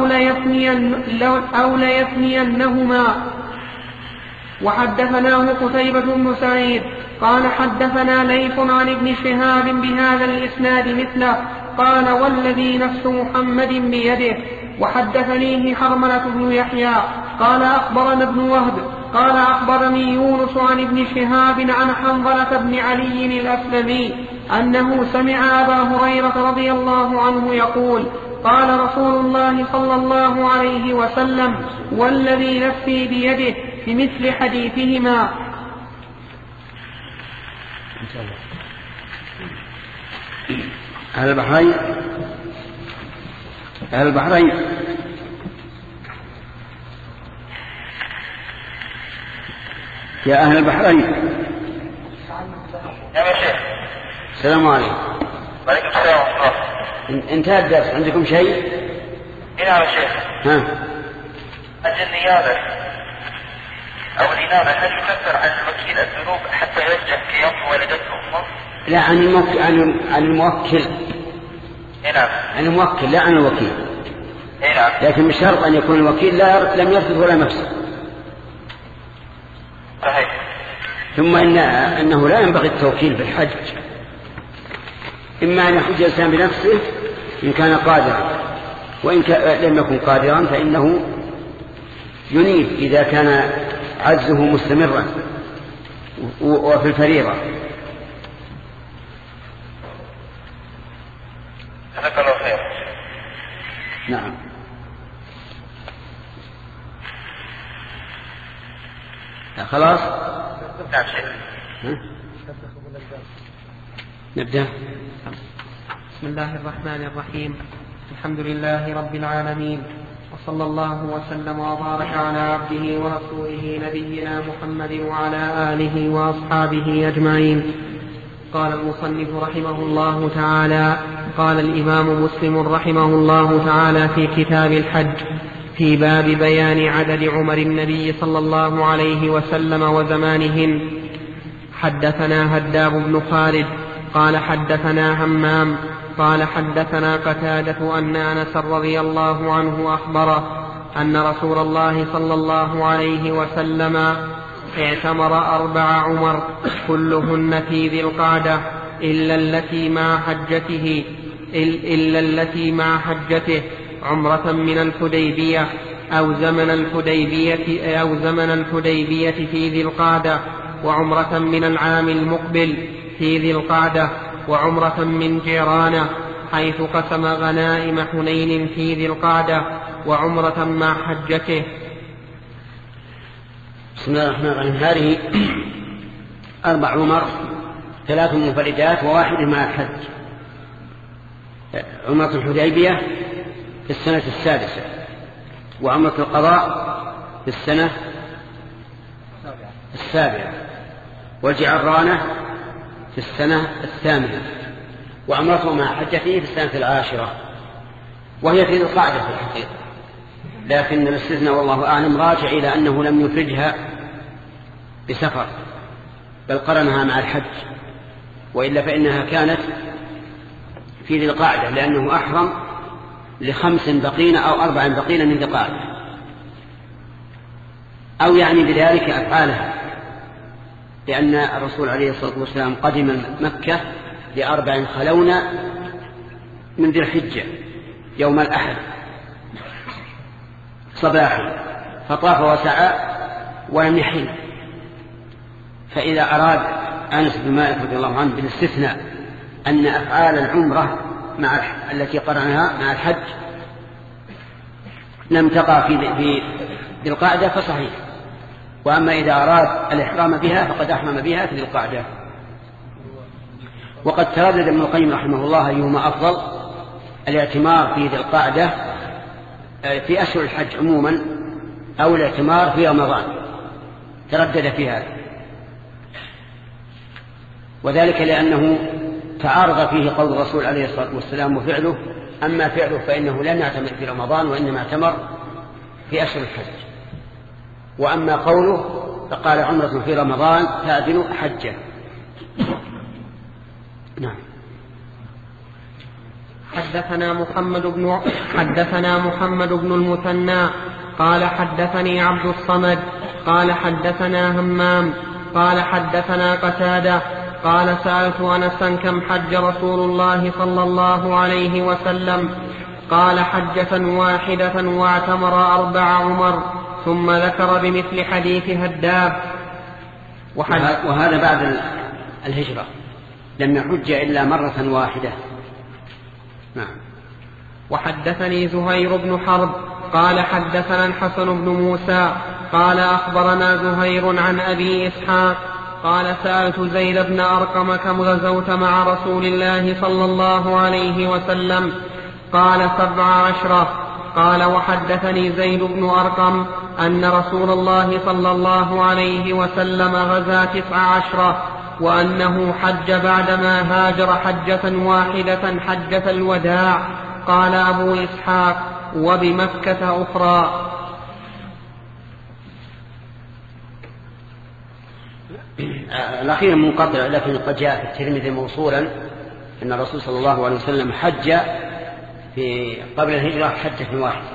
[SPEAKER 1] أو ليثنينهما. وحدثناه قتيبة بن سعيد قال حدثنا ليث عن ابن شهاب بهذا الإسناد مثله قال والذي نفس محمد بيده. وحدثنيه حرملة بن يحيى قال أخبرنا ابن وهب قال أخبرني يونس عن ابن شهاب عن حنظلة بن علي الأسلمي أنه سمع أبا هريرة رضي الله عنه يقول قال رسول الله صلى الله عليه وسلم والذي نفسي بيده بمثل حديثهما.
[SPEAKER 2] أهل البحرين يا أهل البحرين.
[SPEAKER 8] يا شيخ
[SPEAKER 2] السلام عليكم.
[SPEAKER 8] وعليكم السلام ورحمة الله.
[SPEAKER 2] انتهى الدرس، عندكم شيء؟
[SPEAKER 8] نعم يا شيخ. أجل النيابة أو الإمامة هل يكفر عن الوكيل الذنوب حتى يرجع كيوم ولدته أمه؟
[SPEAKER 2] لا، عن الموكل.
[SPEAKER 8] نعم.
[SPEAKER 2] عن الموكل لا عن الوكيل.
[SPEAKER 8] نعم.
[SPEAKER 2] لكن مش شرط أن يكون الوكيل لم يرفض ولا مفسد.
[SPEAKER 8] صحيح.
[SPEAKER 2] ثم إنه لا ينبغي التوكيل بالحج، إما أن يحج الإنسان بنفسه إن كان قادرا، وإن لم يكن قادرا فإنه ينيب إذا كان عجزه مستمرا. وفي الفريضة.
[SPEAKER 8] جزاك الله خير.
[SPEAKER 2] نعم. خلاص.
[SPEAKER 8] نعم شيخ.
[SPEAKER 2] نبدأ.
[SPEAKER 1] بسم الله الرحمن الرحيم. الحمد لله رب العالمين، وصلى الله وسلم وبارك على عبده ورسوله نبينا محمد وعلى آله وأصحابه أجمعين. قال المصنف رحمه الله تعالى: قال الإمام مسلم رحمه الله تعالى في كتاب الحج في باب بيان عدد عمر النبي صلى الله عليه وسلم وزمانهن: حدثنا هداب بن خالد قال حدثنا همام قال حدثنا قتادة أن أنس رضي الله عنه أخبره أن رسول الله صلى الله عليه وسلم اعتمر 4 عمر كلهن في ذي القعدة إلا التي مع حجته عمرة من الحديبية أو زمن الحديبية في ذي القعدة، وعمرة من العام المقبل في ذي القعدة، وعمرة من جيرانه حيث قسم غنائم حنين في ذي القعدة، وعمرة مع حجته.
[SPEAKER 2] بسم الله الرحمن الرحيم. هذه 4 عمر، 3 منفردات و1 مع الحج. عمرة الحديبية في السنة 6، وعمرة القضاء في السنة 7، والجعرانة في السنة 8، وعمرته مع حجته في السنة 10، وهي في ذي القعدة في الحقيقة، لكن الاستثناء والله أعلم راجع إلى أنه لم يفرجها بسفر بل قرنها مع الحج، وإلا فإنها كانت في ذي القعدة لأنه أحرم ل5 بقين أو 4 بقين من ذي القعدة، أو يعني بذلك أفعالها، لأن الرسول عليه الصلاة والسلام قدم مكة ل4 خلون من ذي الحجة يوم الأحد صباحا، فطاف وسعى ولم يحل. فإذا أراد أنس بن مالك رضي الله عنه بالاستثناء أن أفعال العمرة التي قرنها مع الحج لم تقع في ذي القعدة فصحيح، وأما إذا أراد الإحرام بها فقد أحرم بها في ذي القعدة. وقد تردد ابن القيم رحمه الله أيهما أفضل، الاعتمار في ذي القعدة في أشهر الحج عموما أو الاعتمار في رمضان، تردد في هذا، وذلك لأنه تعارض فيه قول الرسول عليه الصلاة والسلام وفعله. أما فعله فإنه لم يعتمر في رمضان وإنما اعتمر في أشهر الحج، وأما قوله فقال عمرة في رمضان تعدل حجة. نعم.
[SPEAKER 1] حدثنا محمد بن المثنى قال حدثني عبد الصمد قال حدثنا همام قال حدثنا قتادة قال سألت أنسا كم حج رسول الله صلى الله عليه وسلم؟ قال حجة واحدة واعتمر 4 عمر، ثم ذكر بمثل حديث هداب.
[SPEAKER 2] وهذا بعد الهجرة، لم يحج إلا مرة واحدة. نعم.
[SPEAKER 1] وحدثني زهير بن حرب قال حدثنا الحسن بن موسى قال أخبرنا زهير عن أبي إسحاق قال سألت زيد بن أرقم كم غزوت مع رسول الله صلى الله عليه وسلم؟ قال 17. قال وحدثني زيد بن أرقم أن رسول الله صلى الله عليه وسلم غزا 19، وأنه حج بعدما هاجر حجة واحدة حجة الوداع. قال أبو إسحاق وبمكة أخرى.
[SPEAKER 2] الأخير منقطع، لكن قد جاء في الترمذي موصولا أن الرسول صلى الله عليه وسلم حج في قبل الهجرة حجة واحدة،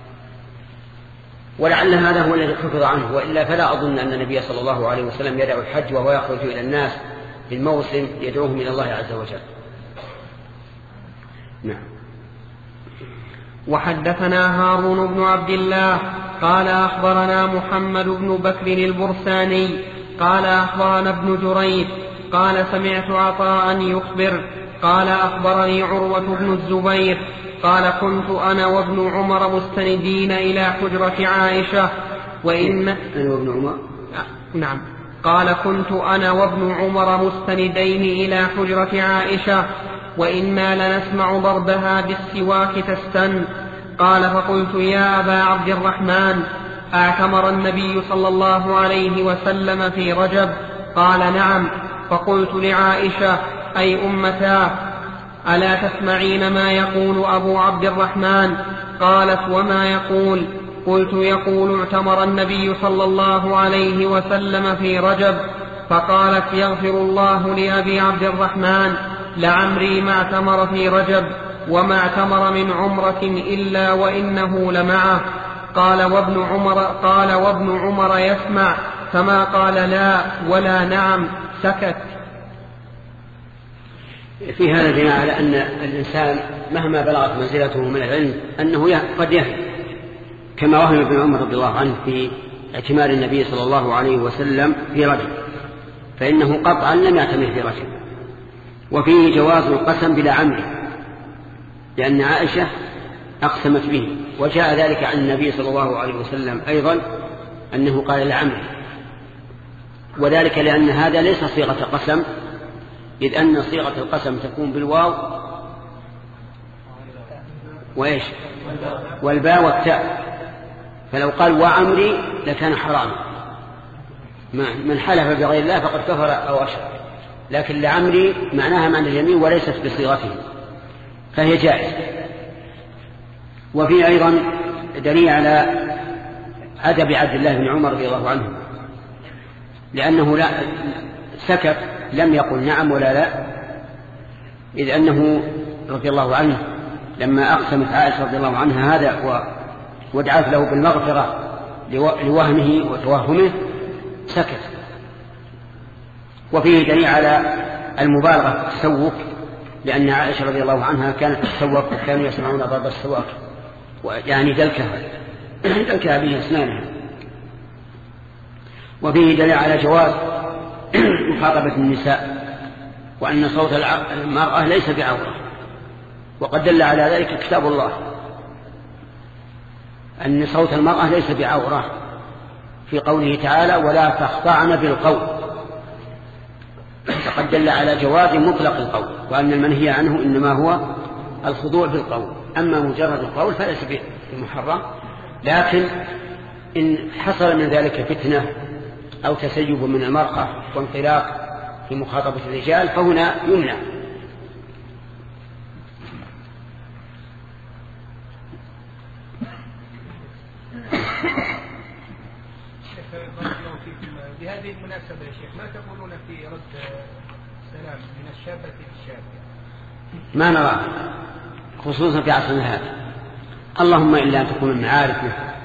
[SPEAKER 2] ولعل هذا هو الذي حفظ عنه، وإلا فلا أظن أن النبي صلى الله عليه وسلم يدعو الحج وهو يخرج إلى الناس في الموسم يدعوهم إلى الله عز وجل. نعم.
[SPEAKER 1] وحدثنا هارون بن عبد الله قال أخبرنا محمد بن بكر البرساني قال أخبرنا ابن جريج قال سمعت عطاء يخبر قال أخبرني عروة بن الزبير قال كنت أنا وابن عمر مستندين إلى حجرة عائشة وإن
[SPEAKER 2] أنا وابن عمر
[SPEAKER 1] نعم قال كنت أنا وابن عمر مستندين إلى حجرة عائشة وإنا لنسمع ضربها بالسواك تستن. قال فقلت يا أبا عبد الرحمن أعتمر النبي صلى الله عليه وسلم في رجب؟ قال نعم. فقلت لعائشة أي أمتاه ألا تسمعين ما يقول أبو عبد الرحمن؟ قالت وما يقول؟ قلت يقول اعتمر النبي صلى الله عليه وسلم في رجب. فقالت يغفر الله لأبي عبد الرحمن لعمري ما اعتمر في رجب وما اعتمر من عمرة إلا وإنه لمعه. قال وابن عمر يسمع فما قال لا ولا نعم سكت.
[SPEAKER 2] في هذا دليل على أن الإنسان مهما بلغت منزلته من العلم أنه قد يهم كما وهم ابن عمر رضي الله عنه في اعتمار النبي صلى الله عليه وسلم في رجب فإنه قطعا لم يعتمر في رجب. وفيه جواز القسم بلا عمد لأن عائشة أقسمت به وجاء ذلك عن النبي صلى الله عليه وسلم أيضا أنه قال لعمري وذلك لأن هذا ليس صيغة قسم إذ أن صيغة القسم تكون بالواو وإيش والباء والتاء فلو قال وعمري لكان حراما من حلف بغير الله فقد كفر أو أشرك لكن لعمري معناها معنى اليمين وليست بصيغته فهي جائزة. وفي أيضا دليل على أدب عبد الله بن عمر رضي الله عنه لأنه لا سكت لم يقل نعم ولا لا إذ أنه رضي الله عنه لما أقسمت عائشة رضي الله عنها هذا ودعت له بالمغفرة لوهمه وتوهمه سكت. وفيه دليل على المبالغة في التسوق لأن عائشة رضي الله عنها كانت تتسوق وكانوا يسمعون ضرب السواك يعني دلكها به أسنانها. وفيه دليل على جواز مخاطبة النساء وأن صوت المرأة ليس بعورة وقد دل على ذلك كتاب الله أن صوت المرأة ليس بعورة في قوله تعالى ولا تخضعن بالقول فقد دل على جواز مطلق القول وأن المنهي عنه إنما هو الخضوع بالقول أما مجرد القول فليس بمحرم لكن إن حصل من ذلك فتنة أو تسيب من المرأة وانطلاق في مخاطبة الرجال فهنا يمنع.
[SPEAKER 4] بهذه المناسبة يا شيخ ما تقولون في رد السلام من الشابة للشاب؟
[SPEAKER 2] ما نرى خصوصا في عصرنا هذا اللهم إلا أن تكون المعارف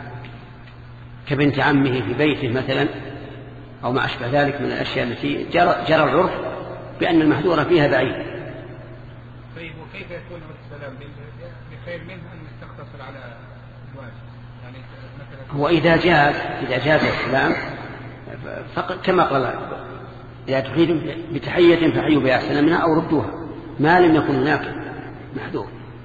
[SPEAKER 2] كبنت عمه في بيته مثلا أو ما أشبه ذلك من الأشياء التي جرى العرف بأن المحذور فيها بعيد.
[SPEAKER 4] طيب وكيف يكون السلام بخير منه أن نستقتصر على الواجب يعني مثلا
[SPEAKER 2] هو إذا جاز السلام كما قال إذا تحيي بتحية فحيوا بها أحسن منها أو ردوها ما لم يكن هناك محذور.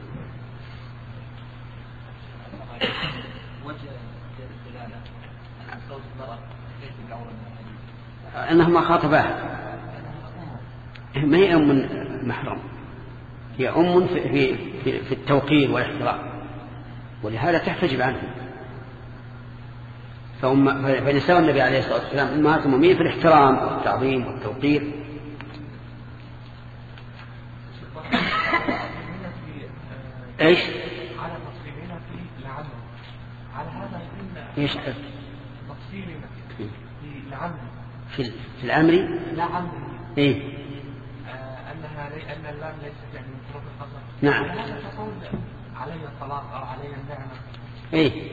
[SPEAKER 2] أنهما خاطباها ما هي أم محرم هي أم في التوقير والاحترام ولهذا تحتجب عنه فنساء النبي عليه الصلاة والسلام أمهات المؤمنين في الاحترام والتعظيم والتوقير. ايش
[SPEAKER 4] على المصريين في لعمه على هذا
[SPEAKER 2] ايش
[SPEAKER 4] المصريين في لعمه
[SPEAKER 2] في الأمر
[SPEAKER 4] لا عمري
[SPEAKER 2] ايه
[SPEAKER 4] أن اللام ليست يعني من حروف القسم.
[SPEAKER 2] نعم
[SPEAKER 4] هذا تقول علي الطلاق أو علي النعمة
[SPEAKER 2] ايه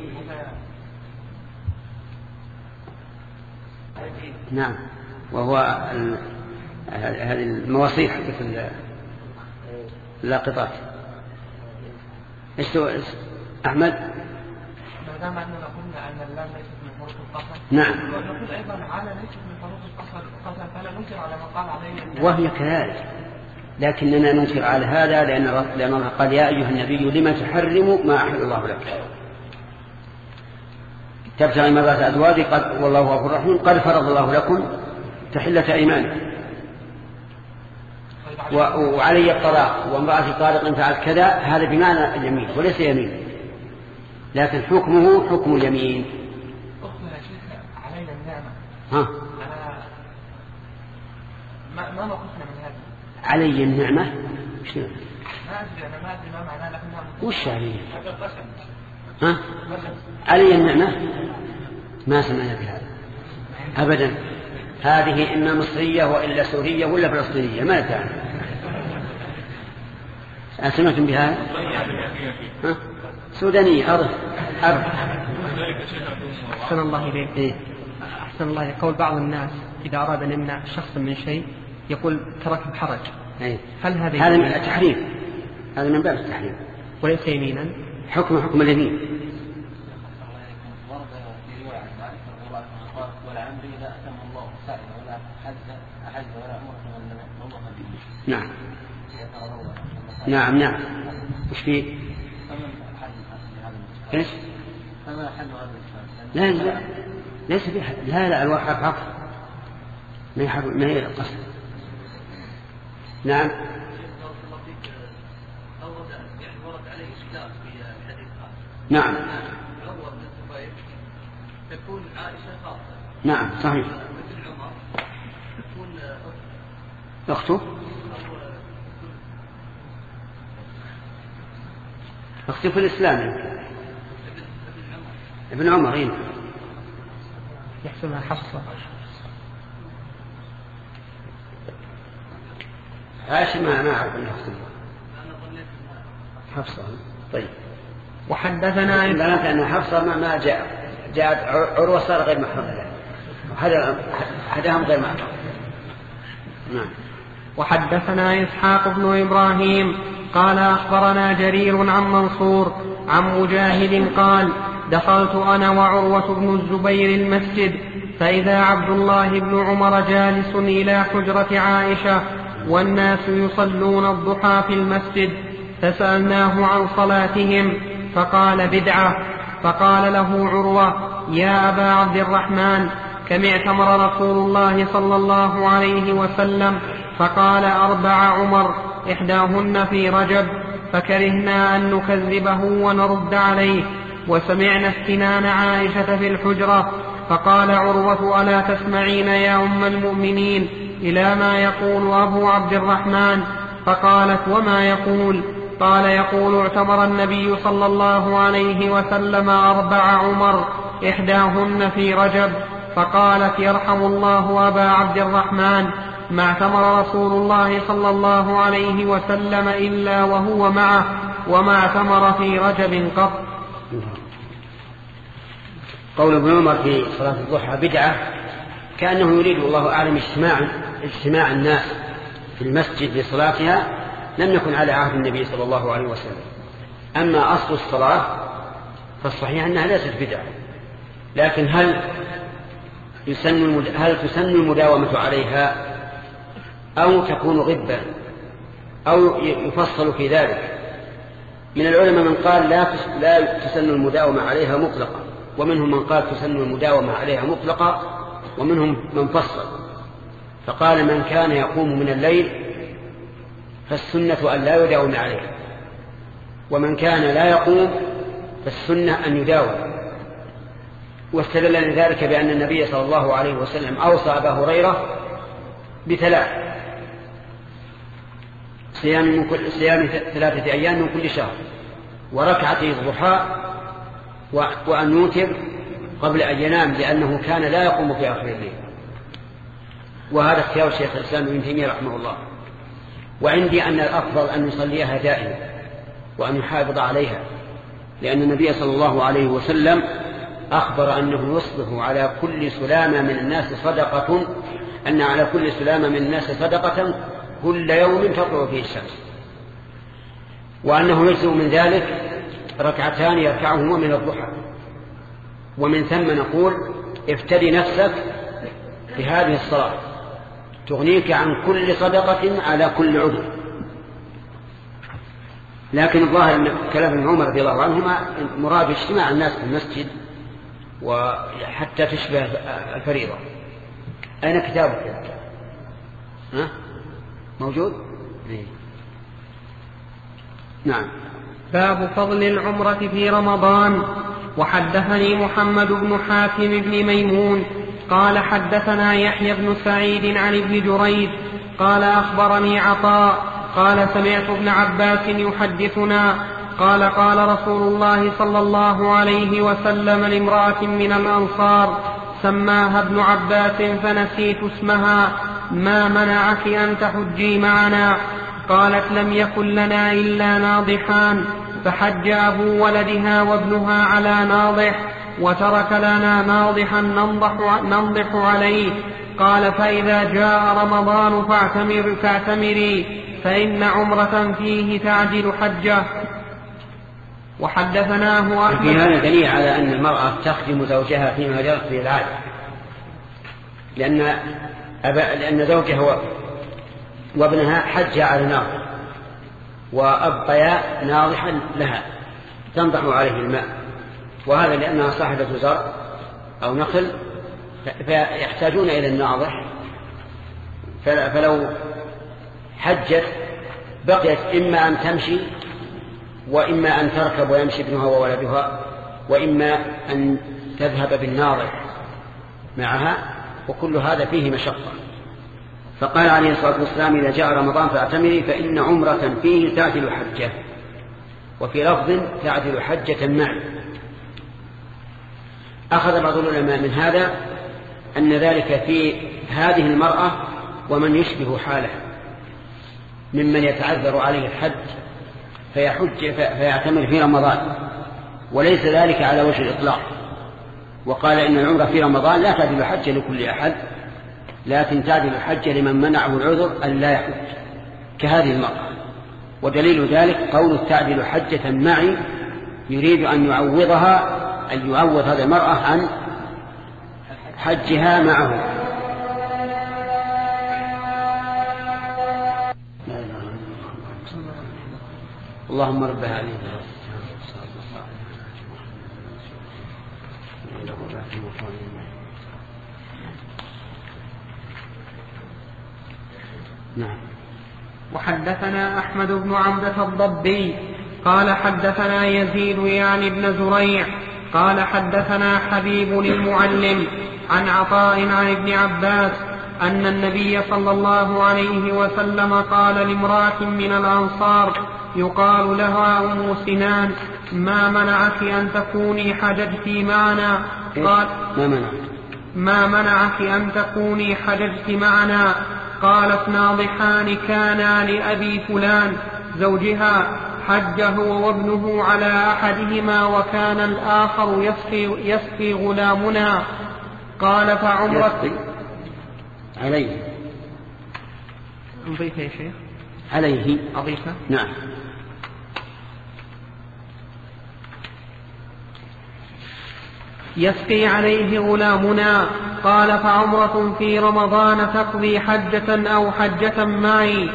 [SPEAKER 2] نعم وهو هذه المواصيح في اللاقطات. ايش أحمد؟
[SPEAKER 4] ما دام أننا قلنا
[SPEAKER 5] قلنا أن اللام ليست من حروف القسم.
[SPEAKER 2] نعم.
[SPEAKER 5] ونقول أيضا على ليست من حروف القسم فلا ننكر على من قال عليه.
[SPEAKER 2] وهي كذلك، لكننا ننكر على هذا لأن الله قال يا أيها النبي لما تحرم ما أحل الله لك تبتغي مرضات أزواجك والله غفور رحيم قد فرض الله لكم تحلة أيمانكم. وعلي الطلاق وامرأة طارق فعلت كذا، هذا بمعنى اليمين وليس يمين، لكن حكمه حكم اليمين.
[SPEAKER 5] علينا النعمة.
[SPEAKER 2] ها.
[SPEAKER 5] ما موقفنا من هذا؟
[SPEAKER 2] علي النعمة.
[SPEAKER 5] ما أدري أنا ما أدري ما معناه لكنها.
[SPEAKER 2] وش علي؟ ها؟ علي النعمة ما سمعنا بهذا أبدا. هذه إما مصرية وإلا سورية ولا فلسطينية ما تعرف. سمعتم بهذا؟ ها؟ سودانية أرض.
[SPEAKER 1] أحسن الله إليك.
[SPEAKER 2] إيه؟
[SPEAKER 1] أحسن الله إليك. قول بعض الناس إذا أراد أن يمنع شخصا من شيء يقول ترك بحرج.
[SPEAKER 2] إيه؟
[SPEAKER 1] هل
[SPEAKER 2] هذا من التحريم، هذا من باب التحريم
[SPEAKER 1] وليس يمينا.
[SPEAKER 2] حكم اليمين. نعم نعم نعم. وش فيه؟ ايش؟ لا لا ليس فيه. لا لا الواحد حق ما هي القصد. نعم. نعم
[SPEAKER 5] تكون عائشة خاصة.
[SPEAKER 2] نعم صحيح. أخته أختي في الإسلام ابن عمر. هنا
[SPEAKER 1] يحسبها حفصة.
[SPEAKER 2] عائشة ما أعرف أنها أختي حفصة. طيب.
[SPEAKER 1] وحدثنا
[SPEAKER 2] أن حفصة ما جاءت عروة صار غير محرم لها، هذاهم غير محرم. نعم.
[SPEAKER 1] وحدثنا إسحاق بن إبراهيم قال أخبرنا جرير عن منصور عن مجاهد قال دخلت أنا وعروة بن الزبير المسجد فإذا عبد الله بن عمر جالس إلى حجرة عائشة والناس يصلون الضحى في المسجد فسألناه عن صلاتهم فقال بدعة. فقال له عروة يا أبا عبد الرحمن كم اعتمر رسول الله صلى الله عليه وسلم؟ فقال 4 عمر إحداهن في رجب فكرهنا أن نكذبه ونرد عليه وسمعنا استنان عائشة في الحجرة. فقال عروة ألا تسمعين يا أم المؤمنين إلى ما يقول أبو عبد الرحمن؟ فقالت وما يقول؟ قال يقول اعتمر النبي صلى الله عليه وسلم 4 عمر إحداهن في رجب. فقالت يرحم الله أبا عبد الرحمن ما اعتمر رسول الله صلى الله عليه وسلم إلا وهو معه وما اعتمر في رجب قط.
[SPEAKER 2] قول ابن عمر في صلاة الضحى بدعة كأنه يريد الله أعلم اجتماع الناس في المسجد لصلاتها لم يكن على عهد النبي صلى الله عليه وسلم. أما أصل الصلاة فالصحيح أنها ليست بدعة، لكن هل تسن المداومة عليها أو تكون غبا أو يفصل في ذلك؟ من العلماء من قال لا تسن المداومة عليها مطلقا، ومنهم من قال تسن المداومة عليها مطلقا، ومنهم من فصل فقال من كان يقوم من الليل فالسنة أن لا يداوم عليها، ومن كان لا يقوم فالسنة أن يداوم. واستدل لذلك بأن النبي صلى الله عليه وسلم أوصى أبا هريرة ب3 صيام 3 أيام من كل شهر، وركعتي الضحى، وأن يوتر قبل أن ينام لأنه كان لا يقوم في آخر الليل. وهذا اختيار شيخ الإسلام ابن تيمية رحمه الله. وعندي أن الأفضل أن يصليها دائما وأن يحافظ عليها، لأن النبي صلى الله عليه وسلم أخبر أنه يصبح على كل سلامة من الناس صدقة، أن على كل سلامة من الناس صدقة كل يوم تطلع فيه الشمس، وأنه يجزء من ذلك 2 يركعهما من الضحى. ومن ثم نقول افتدي نفسك بهذه الصلاة تغنيك عن كل صدقة على كل عضو. لكن الظاهر أن كلام ابن عمر رضي الله عنهما مراد اجتماع الناس في المسجد وحتى تشبه الفريضة. أين كتابك؟ ها؟ موجود؟ نعم.
[SPEAKER 1] باب فضل العمرة في رمضان. وحدثني محمد بن حاتم بن ميمون قال حدثنا يحيى بن سعيد عن ابن جريج قال أخبرني عطاء قال سمعت ابن عباس يحدثنا قال قال رسول الله صلى الله عليه وسلم لامرأة من الأنصار سماها ابن عباس فنسيت اسمها ما منعك أن تحجي معنا؟ قالت لم يكن لنا إلا ناضحان فحج أبو ولدها وابنها على ناضح وترك لنا ناضحا ننضح عليه. قال فإذا جاء رمضان فاعتمري فإن عمرة فيه تعدل حجة. وحدثناه أحمد.
[SPEAKER 2] في هذا دليل على أن المرأة تخدم زوجها فيما جرت به العادة، لأن زوجها وابنها حج على ناضح وأبقيا ناضحا لها تنضح عليه الماء، وهذا لأنها صاحبة زرع أو نخل فيحتاجون إلى الناضح، فلو حجت بقيت إما أن تمشي وإما أن تركب ويمشي ابنها وولدها وإما أن تذهب بالناضح معها، وكل هذا فيه مشقة. فقال عليه الصلاة والسلام إذا جاء رمضان فاعتمري فإن عمرة فيه تعدل حجة، وفي لفظ تعدل حجة معي. أخذ بعض العلماء من هذا أن ذلك في هذه المرأة ومن يشبه حاله ممن يتعذر عليه الحج فيعتمر في رمضان، وليس ذلك على وجه الإطلاق. وقال إن العمرة في رمضان لا تعدل حجة لكل أحد، لكن تعدل حجة لمن منعه العذر أن لا يحج كهذه المرأة. ودليل ذلك قول تعدل حجة معي، يريد أن يعوض هذه المرأة عن حجها معه. اللهم رب هذه نعم.
[SPEAKER 1] وحدثنا أحمد بن عبدة الضبي قال حدثنا يزيد يعني بن زريع قال حدثنا حبيب المعلم عن عطاء عن ابن عباس أن النبي صلى الله عليه وسلم قال لامرأة من الأنصار يقال لها أم سنان ما منعك أن تكوني حججت معنا؟ قال ما منعك أن تكوني حججت معنا؟ قالت ناضحان كانا لأبي فلان زوجها حج هو وابنه على أحدهما وكان الآخر يسقي غلامنا. قال فعمرت
[SPEAKER 2] عليه
[SPEAKER 1] أضيف يا شيخ
[SPEAKER 2] عليه
[SPEAKER 1] أضيفه
[SPEAKER 2] نعم.
[SPEAKER 1] يسقي عليه غلامنا. قال فعمرة في رمضان تقضي حجة أو حجة معي.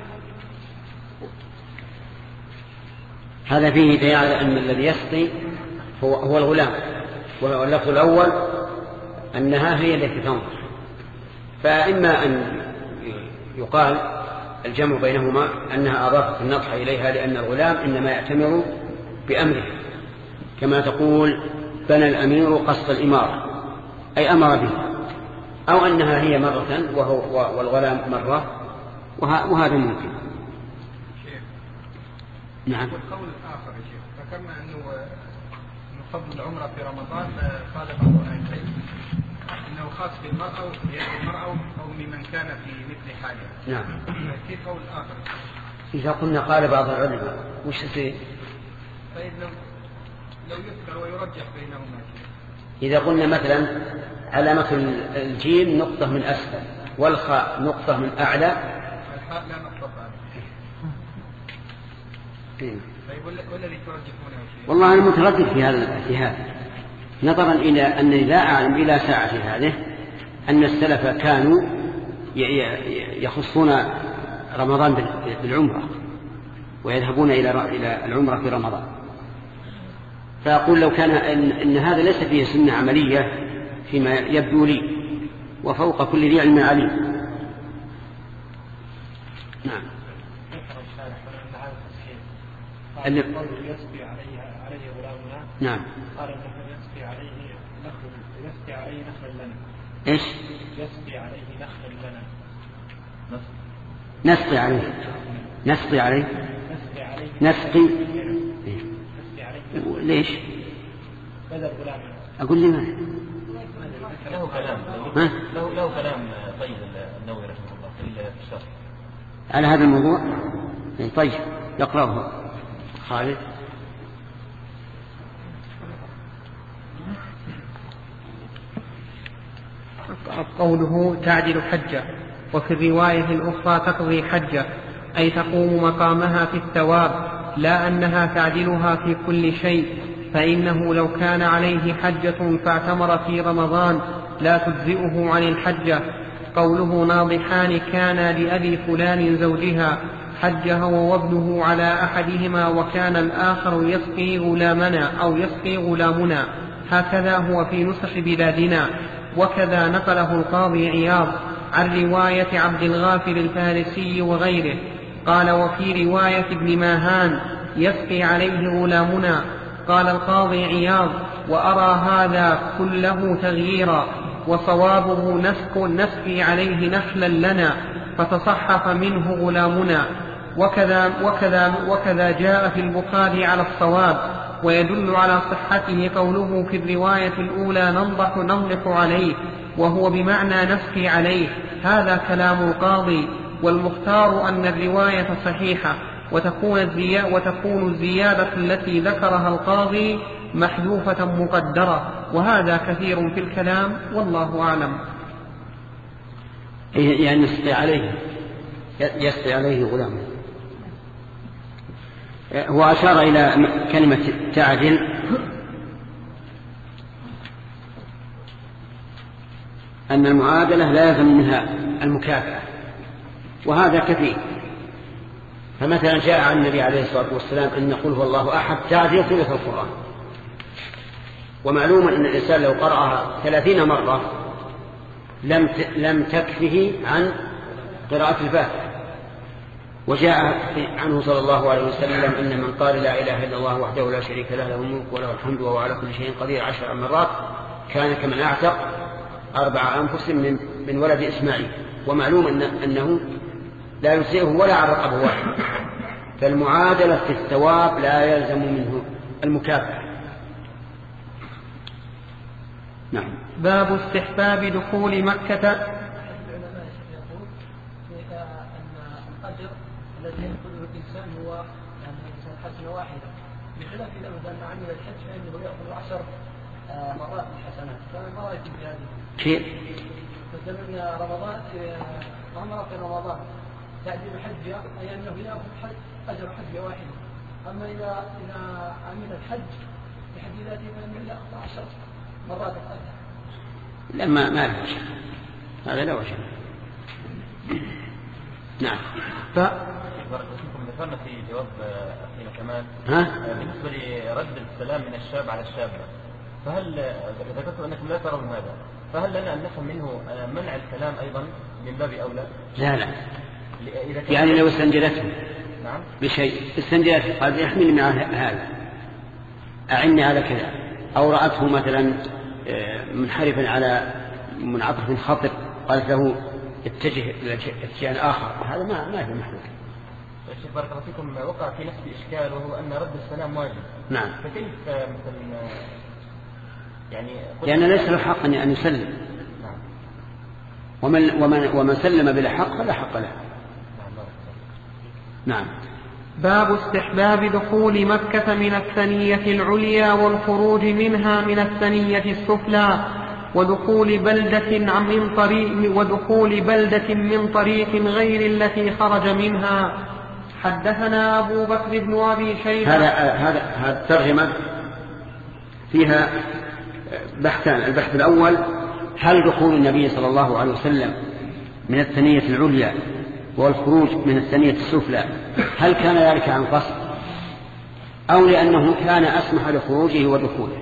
[SPEAKER 2] هذا فيه دليل على أن الذي يسقي هو الغلام، واللفظ الأول أنها هي التي تنظر، فإما أن يقال الجمع بينهما أنها أضافت النضح إليها لأن الغلام إنما يأتمر بأمره، كما تقول بنى الأمير قصد الإمارة أي أمر به، أو أنها هي مرة والغلام مرة، وهذا ممكن.
[SPEAKER 7] نعم. والقول الآخر يا شيخ ذكرنا أنه فضل العمرة في رمضان قال بعض أهل العلم أنه خاص بالمرأة أو ممن كان في مثل حاله.
[SPEAKER 2] نعم.
[SPEAKER 7] كيف قول الآخر؟
[SPEAKER 2] إذا قلنا قال بعض العلماء وش تصير؟
[SPEAKER 7] طيب لو يذكر ويرجح بينهما.
[SPEAKER 2] إذا قلنا مثلا علامة الجيم نقطة من أسفل والخاء نقطة من أعلى،
[SPEAKER 7] الحاء لا نقطة أعلى. طيب والذي ترجحونه؟
[SPEAKER 2] والله أنا متردد في هذا نظرا إلى أنني لا أعلم إلى ساعة هذه أن السلف كانوا يخصون رمضان بالعمرة ويذهبون إلى العمرة في رمضان. فأقول لو كان إن هذا ليس فيه سنة عملية فيما يبدو لي، وفوق كل ذي علم عليم. نعم.
[SPEAKER 4] اللي يسقي عليه غلامنا.
[SPEAKER 2] نعم.
[SPEAKER 4] قال انه يسقي عليه نخل لنا.
[SPEAKER 2] ايش؟
[SPEAKER 4] يسقي عليه نخل لنا.
[SPEAKER 2] نسقي عليه. نسقي عليه. نسقي. ليش؟
[SPEAKER 4] بدل غلامنا.
[SPEAKER 2] أقول لي ما.
[SPEAKER 6] له كلام. له كلام طيب النووي رحمه الله في الشرح.
[SPEAKER 2] على هذا الموضوع. طيب يقرأه خالد.
[SPEAKER 1] قوله تعدل حجة، وفي الرواية الأخرى تقضي حجة، أي تقوم مقامها في الثواب، لا أنها تعدلها في كل شيء، فإنه لو كان عليه حجة فاعتمر في رمضان لا تجزئه عن الحجة. قوله ناضحان كان لأبي فلان زوجها حج هو وابنه على أحدهما وكان الآخر يسقي غلامنا أو يسقي غلامنا، هكذا هو في نسخ بلادنا. وكذا نقله القاضي عياض عن رواية عبد الغافر الفارسي وغيره. قال وفي رواية ابن ماهان يسقي عليه غلامنا. قال القاضي عياض وأرى هذا كله تغييرا، وصوابه نسقي عليه نخلا لنا، فتصحف منه غلامنا. وكذا جاء في البخاري على الصواب، ويدل على صحته قوله في الرواية الأولى ننضح عليه، وهو بمعنى نسقي عليه. هذا كلام القاضي، والمختار أن الرواية صحيحة، وتكون الزيادة التي ذكرها القاضي محذوفة مقدرة، وهذا كثير في الكلام والله أعلم.
[SPEAKER 2] يعني يسقي عليه غلامه. هو أشار إلى كلمة تعدل، أن المعادلة لا يلزم منها المكافأة، وهذا كثير. فمثلا جاء عن النبي عليه الصلاة والسلام أن يقول هو الله أحد تعدل ثلث القرآن، ومعلوم أن الإنسان لو قرأها 30 مرة لم تكفه عن قراءة الفاتحة. وجاء عنه صلى الله عليه وسلم أن من قال لا إله إلا الله وحده لا شريك له له الملك وله الحمد وهو على كل شيء قدير 10 مرات كان كمن أعتق 4 أنفس من ولد إسماعيل. ومعلوم أنه لا يسيئه ولا على رقبه واحد، فالمعادلة في الثواب لا يلزم منه المكافأة. نعم.
[SPEAKER 1] باب استحباب دخول مكة.
[SPEAKER 5] الذي يأخذه الإنسان هو الإنسان حسنة واحدة، بخلاف إذا مثلا عمل الحج فإنه يأخذ 10 مرات الحسنات. فما رأيك في هذه؟
[SPEAKER 2] كيف؟
[SPEAKER 5] مثلا رمضان عمره في رمضان تعديل حجة، أي أنه يأخذ أجر حجة واحدة. أما إذا عمل الحج بحد ذاته فإنه يأخذ 10 مرات الأجر.
[SPEAKER 2] لا ما له شيء، هذا لا وجه. نعم.
[SPEAKER 6] ذكرنا في جواب أخينا كمان بالنسبة لرد السلام من الشاب على الشابة، فهل ذكرت أنكم لا ترون هذا، فهل لنا أن نفهم منه منع الكلام أيضا من باب أولى؟
[SPEAKER 2] لا يعني لو استنجدته
[SPEAKER 6] نعم
[SPEAKER 2] بشيء استنجدته قال يحمل مع هذا أعني على كذا، أو رأته مثلا منحرفا على منعطف خطر قالت له اتجه إلى اتجاه آخر، هذا ما في محدود.
[SPEAKER 6] الشيخ بارك الله فيكم وقع في نفس الإشكال، وهو أن رد السلام واجب.
[SPEAKER 2] نعم.
[SPEAKER 6] فكيف مثلا يعني
[SPEAKER 2] لأن ليس له حق أن يسلم.
[SPEAKER 6] نعم.
[SPEAKER 2] ومن سلم بلا حق فلا حق له. نعم.
[SPEAKER 1] باب استحباب دخول مكة من الثنية العليا والخروج منها من الثنية السفلى، ودخول بلدة من طريق غير التي خرج منها. حدثنا أبو بكر بن أبي شيبة.
[SPEAKER 2] هذا الترجمة فيها بحثان. البحث الأول: هل دخول النبي صلى الله عليه وسلم من الثنية العليا والخروج من الثنية السفلى هل كان ذلك عن قصد أو لأنه كان أسمح لخروجه ودخوله؟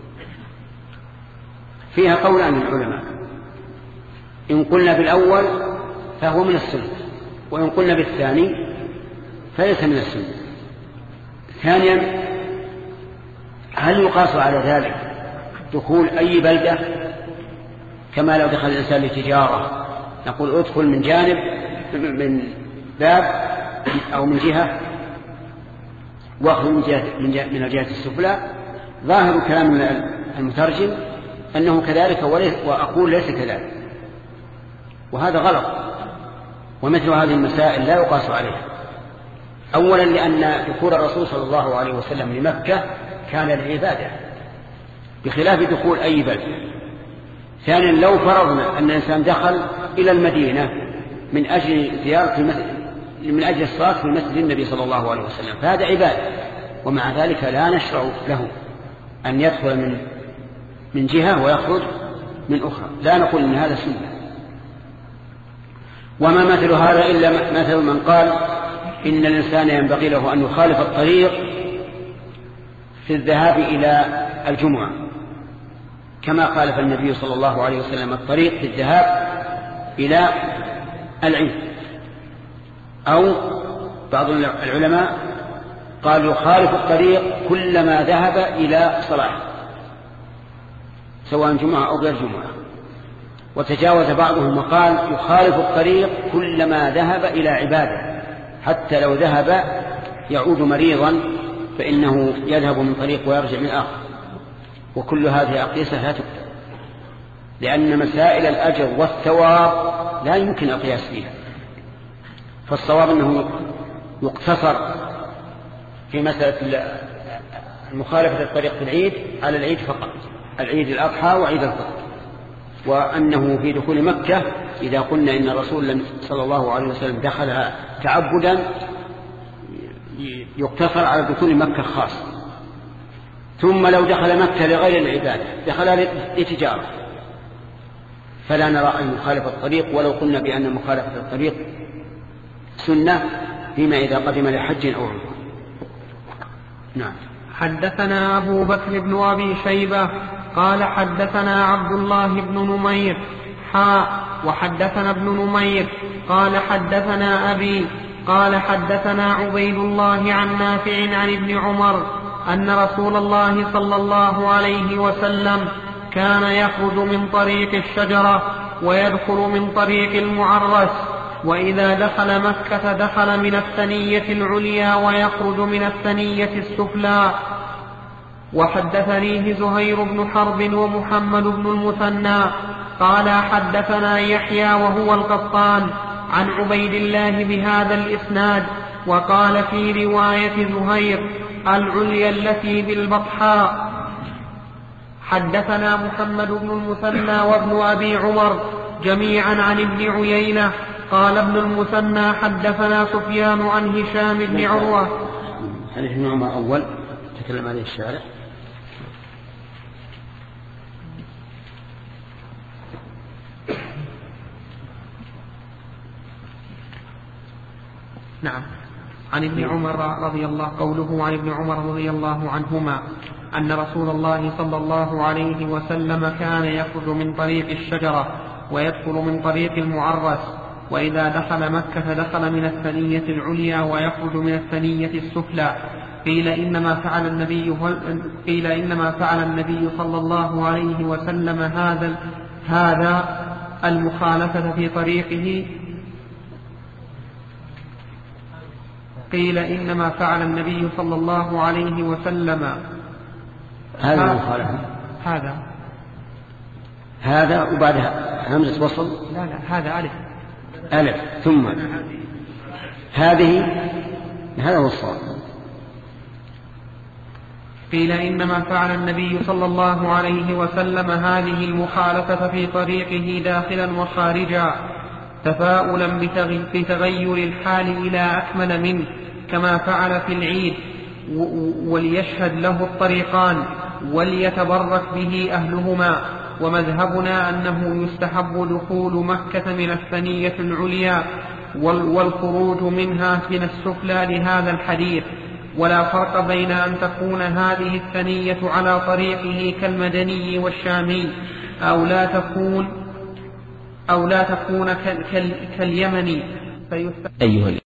[SPEAKER 2] فيها قولان للعلماء. إن قلنا بالأول فهو من السنة، وإن قلنا بالثاني فليس من السنة. ثانيا: هل يقاس على ذلك دخول أي بلدة كما لو دخل الإنسان لتجارة، نقول ادخل من جانب من باب أو من جهة واخذ من الجهة السفلى؟ ظاهر كلام المترجم أنه كذلك وأقول ليس كذلك، وهذا غلط. ومثل هذه المسائل لا يقاس عليها. أولا لأن دخول الرسول صلى الله عليه وسلم لمكة كان للعبادة بخلاف دخول أي بلد. ثانيا لو فرضنا أن الإنسان دخل إلى المدينة من أجل زيارة من أجل الصلاة في مسجد النبي صلى الله عليه وسلم فهذا عبادة، ومع ذلك لا نشرع له أن يدخل من جهة ويخرج من أخرى، لا نقول إن هذا سنة. وما مثل هذا إلا مثل من قال إن الإنسان ينبغي له أن يخالف الطريق في الذهاب إلى الجمعة كما خالف النبي صلى الله عليه وسلم الطريق في الذهاب إلى العيد. أو بعض العلماء قال يخالف الطريق كلما ذهب إلى صلاة سواء جمعة أو غير جمعة. وتجاوز بعضهم وقال يخالف الطريق كلما ذهب إلى عبادة، حتى لو ذهب يعود مريضا فإنه يذهب من طريق ويرجع من آخر. وكل هذه أقيسة لا تكتب، لأن مسائل الأجر والثواب لا يمكن القياس فيها. فالصواب أنه يقتصر في مسألة مخالفة الطريق في العيد على العيد فقط، العيد الأضحى وعيد الفطر. وأنه في دخول مكة إذا قلنا إن الرسول صلى الله عليه وسلم دخلها تعبدا يقتصر على دخول مكة خاص. ثم لو دخل مكة لغير العبادة دخلها لتجارة فلا نرى أن يخالف الطريق، ولو قلنا بأن مخالفة الطريق سنة فيما إذا قدم لحج أو عمرة. نعم.
[SPEAKER 1] حدثنا أبو بكر بن أبي شيبة قال حدثنا عبد الله بن نمير وحدثنا ابن نمير قال حدثنا أبي قال حدثنا عبيد الله عن نافع عن ابن عمر أن رسول الله صلى الله عليه وسلم كان يخرج من طريق الشجرة ويدخل من طريق المعرس، وإذا دخل مكة دخل من الثنية العليا ويخرج من الثنية السفلى. وحدثنيه زهير بن حرب ومحمد بن المثنى قال حدثنا يحيى وهو القطان عن عبيد الله بهذا الإسناد، وقال في رواية زهير العليا التي بالبطحاء. حدثنا محمد بن المثنى وابن أبي عمر جميعا عن ابن عيينة قال ابن المثنى حدثنا سفيان عن هشام بن عروة.
[SPEAKER 2] حديث ابن عمر أول تكلم عليه الشارع.
[SPEAKER 1] نعم. عن ابن عمر رضي الله قوله عن ابن عمر رضي الله عنهما أن رسول الله صلى الله عليه وسلم كان يخرج من طريق الشجرة ويدخل من طريق المعرس، وإذا دخل مكة دخل من الثنية العليا ويخرج من الثنية السفلى. قيل إنما فعل النبي صلى الله عليه وسلم هذا المخالفة في طريقه. قيل إنما فعل النبي صلى الله عليه وسلم
[SPEAKER 2] هذا المخالفة هذا وبعدها همزة وصل.
[SPEAKER 1] لا هذا
[SPEAKER 2] ألف ثم هذه هذا هو الصواب.
[SPEAKER 1] قيل إنما فعل النبي صلى الله عليه وسلم هذه المخالفة في طريقه داخلا وخارجا تفاؤلا بتغير الحال إلى أكمل منه كما فعل في العيد وليشهد له الطريقان، وليتبرك به أهلهما. ومذهبنا أنه يستحب دخول مكة من الثنية العليا والخروج منها من السفلى لهذا الحديث. ولا فرق بين أن تكون هذه الثنية على طريقه كالمدني والشامي أو لا تكون كاليمني.